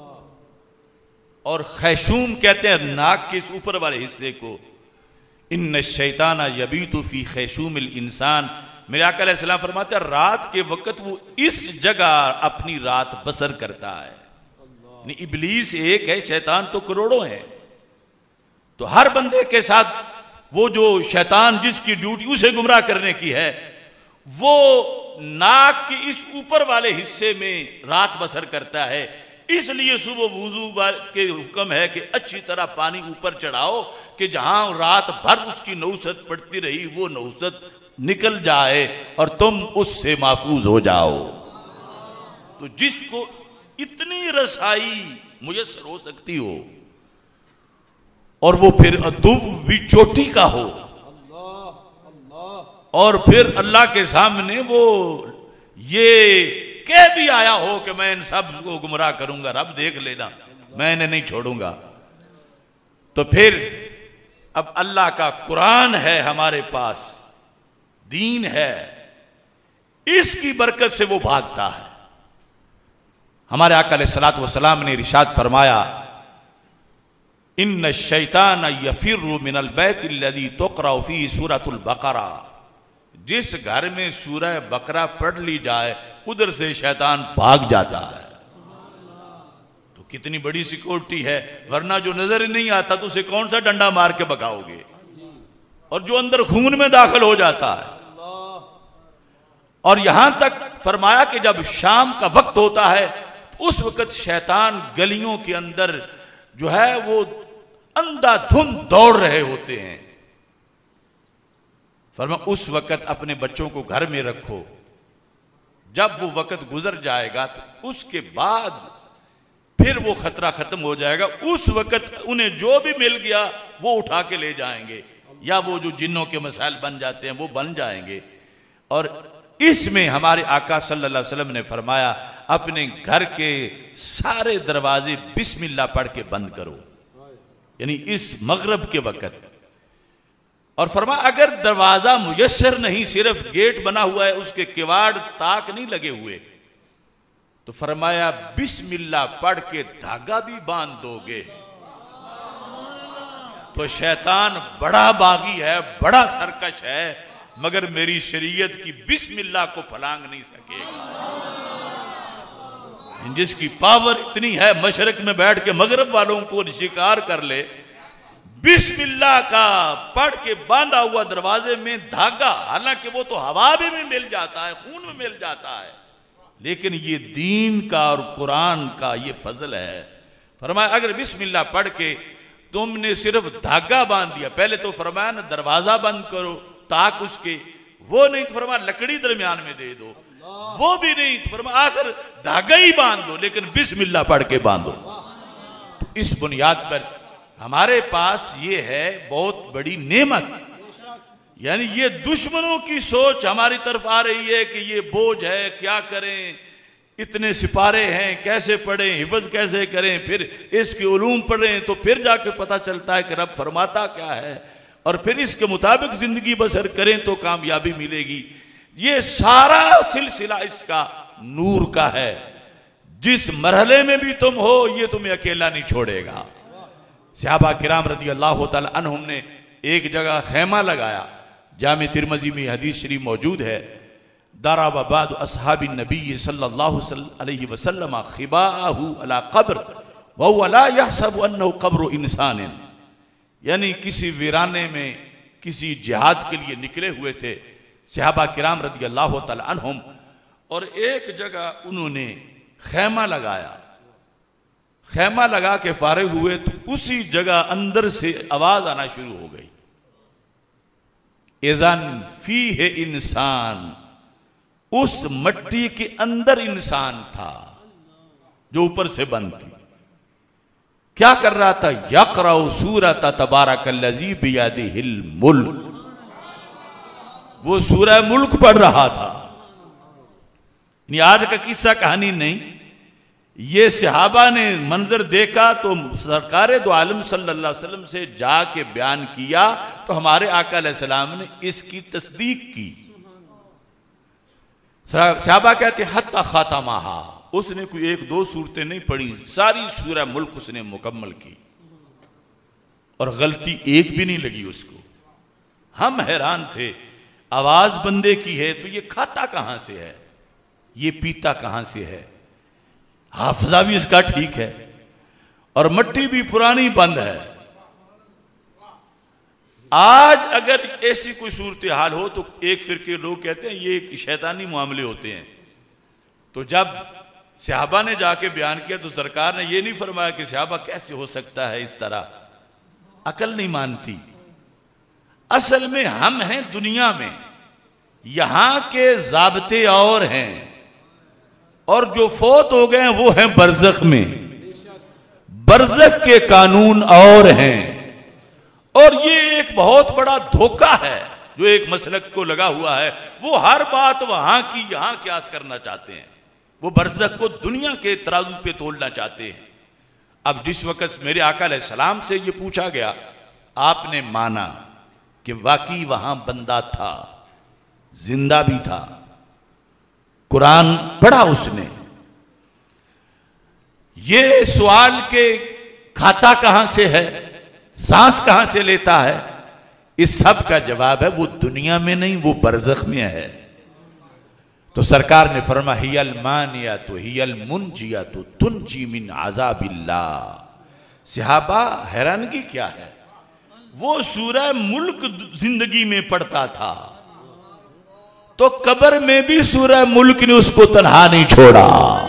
और खैशूम कहते हैं नाक के इस ऊपर वाले हिस्से को, इन्न शैताना यबीतु फी खैशूमिल इंसान। मेरे आका अलैहिस्सलाम फरमाते हैं रात के वक्त वो इस जगह अपनी रात बसर करता है। इब्लीस एक है, शैतान तो करोड़ों हैं। तो हर बंदे के साथ वो जो शैतान जिसकी ड्यूटी उसे गुमराह करने की है, वो नाक के इस ऊपर वाले हिस्से में रात बसर करता है। इसलिए सुबह वुजू के हुक्म है कि अच्छी तरह पानी ऊपर चढ़ाओ कि जहां रात भर उसकी नौसत पड़ती रही वो नौसत निकल जाए और तुम उससे महफूज हो जाओ। तो जिसको इतनी रसाई मुयस्सर हो सकती हो और वो फिर अदुव भी चोटी का हो, और फिर अल्लाह के सामने वो ये कह भी आया हो कि मैं इन सब को गुमराह करूंगा, रब देख लेना, मैं इन्हें नहीं छोड़ूंगा, तो फिर अब अल्लाह का कुरान है हमारे पास, दीन है, इसकी बरकत से वो भागता है। हमारे आका अलैहिस्सलातु वस्सलाम ने इरशाद फरमाया, इन्न शैतान यफिर्रु मिनल बैतिल्लज़ी तुक़रा फ़ीही सूरतुल बक़रा। जिस घर में सूरह बकरा पढ़ ली जाए उधर से शैतान भाग जाता है। तो कितनी बड़ी सिक्योरिटी है, वरना जो नजर नहीं आता तो उसे कौन सा डंडा मार के भगाओगे, और जो अंदर खून में दाखिल हो जाता है। और यहां तक फरमाया कि जब शाम का वक्त होता है तो उस वक्त शैतान गलियों के अंदर जो है वो अंधाधुंध दौड़ रहे होते हैं। फरमाया उस वक्त अपने बच्चों को घर में रखो, जब वो वक्त गुजर जाएगा तो उसके बाद फिर वो खतरा खत्म हो जाएगा। उस वक्त उन्हें जो भी मिल गया वो उठा के ले जाएंगे, या वो जो जिन्नों के मसाइल बन जाते हैं वो बन जाएंगे। और इसमें हमारे आका सल्लल्लाहु अलैहि वसल्लम ने फरमाया अपने घर के सारे दरवाजे बिस्मिल्लाह पढ़ के बंद करो, यानी इस मगरिब के वक्त। और फरमाया अगर दरवाजा मुयस्सर नहीं, सिर्फ गेट बना हुआ है, उसके किवाड़ ताक नहीं लगे हुए, तो फरमाया बिस्मिल्लाह पढ़ के धागा भी बांध दोगे तो शैतान बड़ा बागी है, बड़ा सरकश है, मगर मेरी शरीयत की बिस्मिल्लाह को फलांग नहीं सकेगा। जिसकी पावर इतनी है, मशरक में बैठ के मगरब वालों को शिकार कर ले, बिस्मिल्लाह का पढ़ के बांधा हुआ दरवाजे में धागा, हालांकि वो तो हवा में मिल जाता है, खून में मिल जाता है, लेकिन ये दीन का और कुरान का ये फजल है। फरमाया अगर बिस्मिल्लाह पढ़ के तुमने सिर्फ धागा बांध दिया, पहले तो फरमाया ना दरवाजा बंद करो ताक उसके, वो नहीं तो फरमाया लकड़ी दरमियान में दे दो, वो भी नहीं तो फरमाया आखिर धागा ही बांध दो, लेकिन बिस्मिल्लाह पढ़ के बांधो। तो इस बुनियाद पर हमारे पास ये है बहुत बड़ी नेमत, यानी ये दुश्मनों की सोच हमारी तरफ आ रही है कि ये बोझ है, क्या करें, इतने सिपारे हैं, कैसे पढ़ें, हिफ्ज कैसे करें, फिर इसके उलूम पढ़ें तो फिर जाके पता चलता है कि रब फरमाता क्या है, और फिर इसके मुताबिक जिंदगी बसर करें तो कामयाबी मिलेगी। ये सारा सिलसिला इसका नूर का है, जिस मरहले में भी तुम हो ये तुम्हें अकेला नहीं छोड़ेगा। सहाबा किराम रदी अल्लाह तआला अन्हुम ने एक जगह खैमा लगाया, जामे तिरमिज़ी में हदीस शरीफ मौजूद है, दारा बाद असहाबी नबी सल्लल्लाहु अलैहि वसल्लम खिबाहु अला कब्र व हुवा ला यहसबु अन्नहु कब्रु इंसान, यानी किसी वीराने में किसी जिहाद के लिए निकले हुए थे सहाबा किराम रदी अल्लाह तआला अन्हुम, और एक जगह उन्होंने खैमा लगाया, खैमा लगा के फारिग हुए तो उसी जगह अंदर से आवाज आना शुरू हो गई, इज़न फी है इंसान, उस मट्टी के अंदर इंसान था जो ऊपर से बंद थी। क्या कर रहा था? यक़राउ सूरत तबारकल्लज़ी बियदिहिल मुल्क, वो सूरह मुल्क पढ़ रहा था। आज का किस्सा कहानी नहीं, ये सहाबा ने मंजर देखा तो सरकार दो आलम सल्लल्लाहु अलैहि वसल्लम से जाके बयान किया, तो हमारे आका अलैहिस्सलाम ने इसकी तस्दीक की। सहाबा कहते हत्ता खातमाहा, उसने कोई एक दो सूरतें नहीं पढ़ी, सारी सूरह मुल्क उसने मुकम्मल की और गलती एक भी नहीं लगी उसको। हम हैरान थे, आवाज बंदे की है तो ये खाता कहां से है, ये पीता कहां से है, हाफजा भी इसका ठीक है और मट्टी भी पुरानी बंद है। आज अगर ऐसी कोई सूरत हाल हो तो एक फिरके लोग कहते हैं ये शैतानी मामले होते हैं। तो जब सहाबा ने जाके बयान किया तो सरकार ने ये नहीं फरमाया कि सहाबा कैसे हो सकता है इस तरह, अकल नहीं मानती। असल में हम हैं दुनिया में, यहां के जाब्ते और हैं, और जो फौत हो गए हैं वो हैं बरज़ख में, बरज़ख के कानून और हैं। और ये एक बहुत बड़ा धोखा है जो एक मसलक को लगा हुआ है, वो हर बात वहां की यहां क्यास करना चाहते हैं, वो बरज़ख को दुनिया के तराजू पे तोलना चाहते हैं। अब जिस वक्त मेरे आका अलैहिस्सलाम से ये पूछा गया, आपने माना कि वाकई वहां बंदा था, जिंदा भी था, कुरान पढ़ा उसने, ये सवाल के खाता कहां से है, सांस कहां से लेता है, इस सब का जवाब है वो दुनिया में नहीं, वो बरज़ख में है। तो सरकार ने फरमा हियल मानिया तो हियल मुनजिया तो तुनजी मिन अज़ाबिल्लाह। सहाबा हैरानगी क्या है, वो सूरह मुल्क जिंदगी में पढ़ता था तो कब्र में भी सूरह मुल्क ने उसको तन्हा नहीं छोड़ा।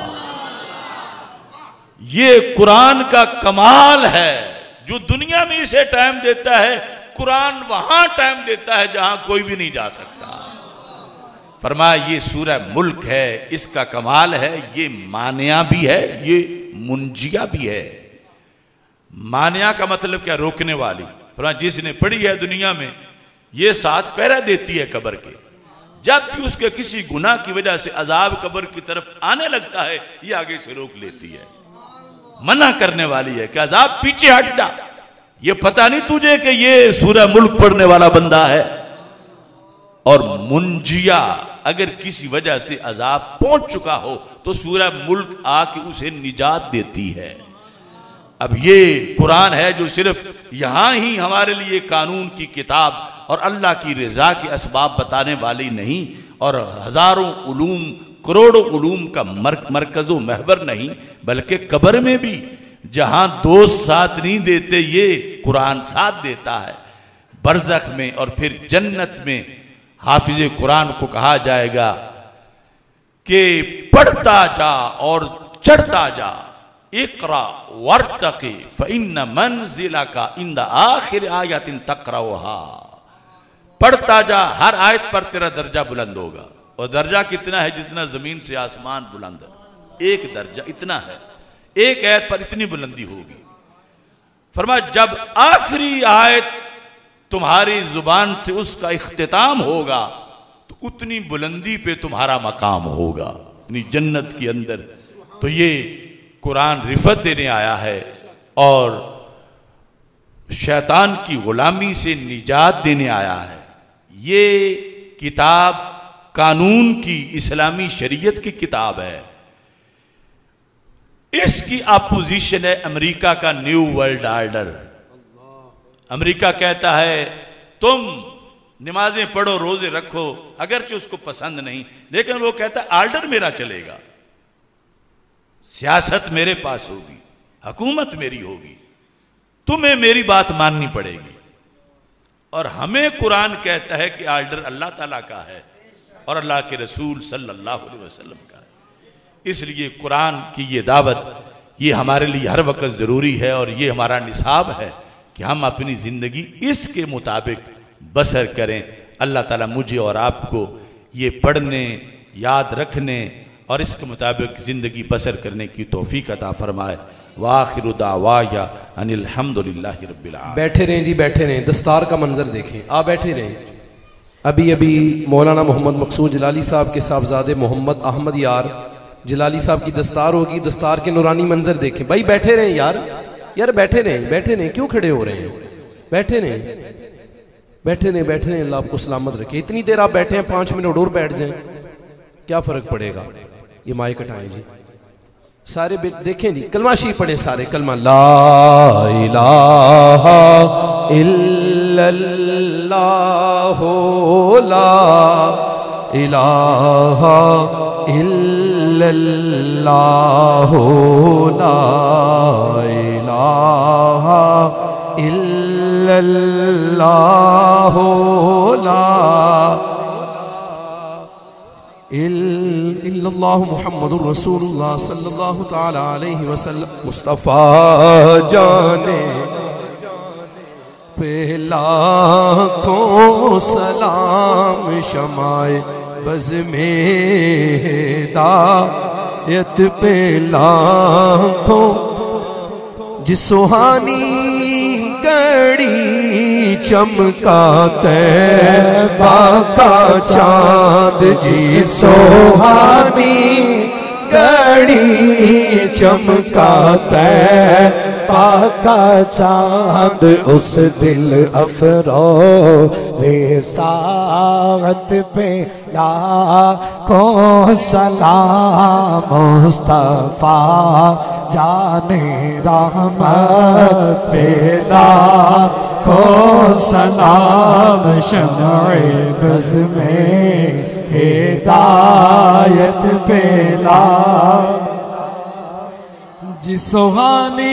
ये कुरान का कमाल है, जो दुनिया में इसे टाइम देता है, कुरान वहां टाइम देता है जहां कोई भी नहीं जा सकता। फरमाया ये सूरह मुल्क है, इसका कमाल है, ये मानिया भी है, ये मुंजिया भी है। मानिया का मतलब क्या, रोकने वाली। फरमाया जिसने पढ़ी है दुनिया में, ये साथ पहरा देती है कब्र के। जब भी उसके किसी गुनाह की वजह से अजाब कब्र की तरफ आने लगता है, ये आगे से रोक लेती है, मना करने वाली है कि अजाब पीछे हट जा, ये पता नहीं तुझे कि ये सूरह मुल्क पढ़ने वाला बंदा है। और मुंजिया, अगर किसी वजह से अजाब पहुंच चुका हो तो सूरह मुल्क आके उसे निजात देती है। अब ये कुरान है जो सिर्फ यहां ही हमारे लिए कानून की किताब और अल्लाह की रजा के असबाब बताने वाली नहीं, और हजारों उलूम करोड़ों उलूम का मरकज़ो महवर नहीं, बल्कि कब्र में भी जहां दोस्त साथ नहीं देते, ये कुरान साथ देता है। बरज़ख में और फिर जन्नत में हाफिज़े कुरान को कहा जाएगा कि पढ़ता जा और चढ़ता जा, इक़रा वर्तक़ी फ़इन्न मंज़िला का इंद आखिर आयतिन तक़रऊहा। पढ़ता जा, हर आयत पर तेरा दर्जा बुलंद होगा। और दर्जा कितना है, जितना जमीन से आसमान बुलंद है, एक दर्जा इतना है, एक आयत पर इतनी बुलंदी होगी। फरमाया जब आखिरी आयत तुम्हारी जुबान से उसका इख्तिताम होगा तो उतनी बुलंदी पे तुम्हारा मकाम होगा, यानी जन्नत के अंदर। तो ये कुरान रिफत देने आया है और शैतान की गुलामी से निजात देने आया है। ये किताब कानून की, इस्लामी शरीयत की किताब है। इसकी अपोजिशन है अमेरिका का न्यू वर्ल्ड ऑर्डर। अमेरिका कहता है तुम नमाजें पढ़ो, रोजे रखो, अगरचे उसको पसंद नहीं, लेकिन वो कहता है ऑर्डर मेरा चलेगा, सियासत मेरे पास होगी, हुकूमत मेरी होगी, तुम्हें मेरी बात माननी पड़ेगी। और हमें कुरान कहता है कि ऑर्डर अल्लाह ताला का है और अल्लाह के रसूल सल्लल्लाहु अलैहि वसल्लम का। इसलिए कुरान की ये दावत ये हमारे लिए हर वक्त ज़रूरी है और ये हमारा निसाब है कि हम अपनी ज़िंदगी इसके मुताबिक बसर करें। अल्लाह ताला मुझे और आपको ये पढ़ने, याद रखने और इसके मुताबिक ज़िंदगी बसर करने की तौफीक अता फरमाए। वाखिरु दावाया अनिल हम्दुलिल्लाहि रब्बिल आलमीन। बैठे रहें जी, बैठे रहें, दस्तार का मंजर देखें, आप बैठे रहें। अभी अभी मौलाना मोहम्मद मकसूद जलाली साहब के साहबजादे मोहम्मद अहमद यार जलाली साहब की दस्तार होगी, दस्तार के नूरानी मंजर देखें। भाई बैठे रहें यार, यार बैठे रहें, बैठे रहें, क्यों खड़े हो रहे हैं, बैठे रहें, बैठे रहें, बैठे रहें। अल्लाह आपको सलामत रखे। इतनी देर आप बैठे हैं, 5 मिनट और बैठ जाएं, क्या फर्क पड़ेगा। ये माइक हटाएं जी, सारे देखें जी, कलमा शी पढ़े सारे, कलमा ला इलाहा इल्लल्लाह ला इलाहा इल्लल्लाह ला इलाहा इल्लल्लाह ला इल्लल्लाहु मुहम्मदुर रसूलुल्लाह सल्लल्लाहु तआला अलैहि वसल्लम। मुस्तफ़ा जाने पे लाखों सलाम, शमाए बज़ में हिदायत पे लाखों, जिस सुहानी घड़ी चमका तैबा का चांद, जी सुहानी घड़ी चमका तैबा का चांद, उस दिल अफरोज़े साअत पे लाखों सलाम। मुस्तफ़ा जाने रहमत पे लाखों सलाम, शम्अ बज़ में हिदायत पे ला जी सुहानी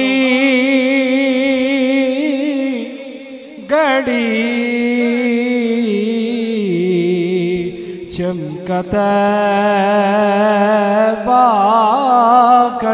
घड़ी चमकता का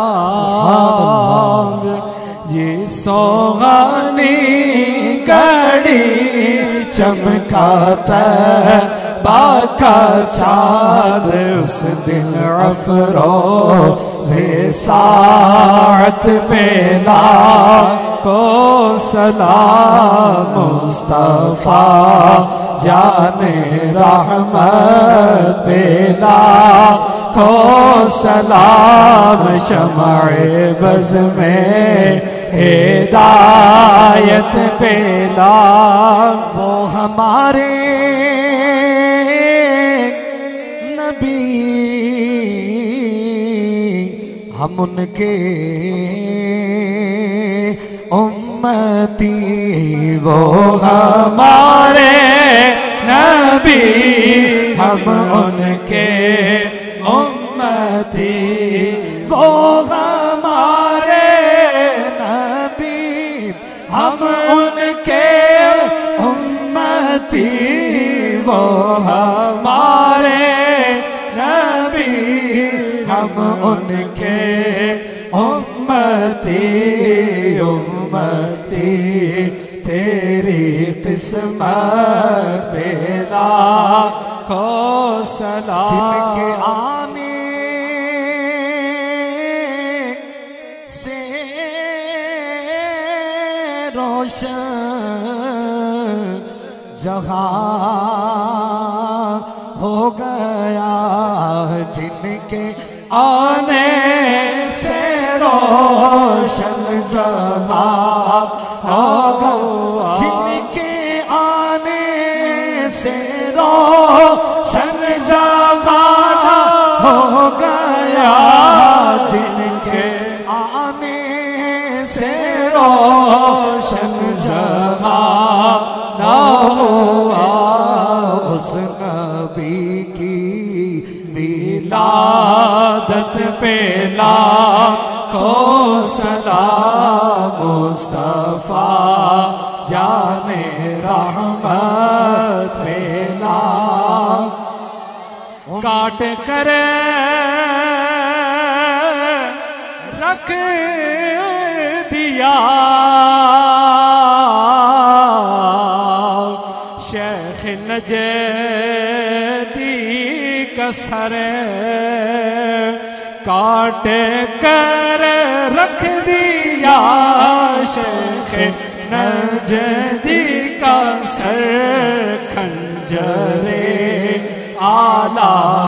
चाँद ये सुहानी घड़ी चमकाता बाका चाँद उस दिन अफरोज़े साअत पे लाखो सलाम मुस्तफा जाने रहमत पे लाखो सलाम शमाए बज़ में हिदायत पे लाख वो हमारे नबी हम उनके उम्मती वो हमारे नबी हम उनके उम्मती वो हमारे नबी हम उनके उम्मती वो हमारे नबी हम उनके उम्मती उम्मती तेरी किस्मत पे लाखो सलाम जिनके आने से रोशन जहां हो गया जिनके आने से रोशन जहां हो गया जिनके आने से रोशन जहां हो गया जिनके आने से रोशन जहां हुआ उस नबी की विलादत पे लाखो सलाम मुस्तफा जाने रहमत पे लाख काट कर रख दिया शेख नजदी का सर काट कर रख दिया शेख नजदी का सर खंजरे आला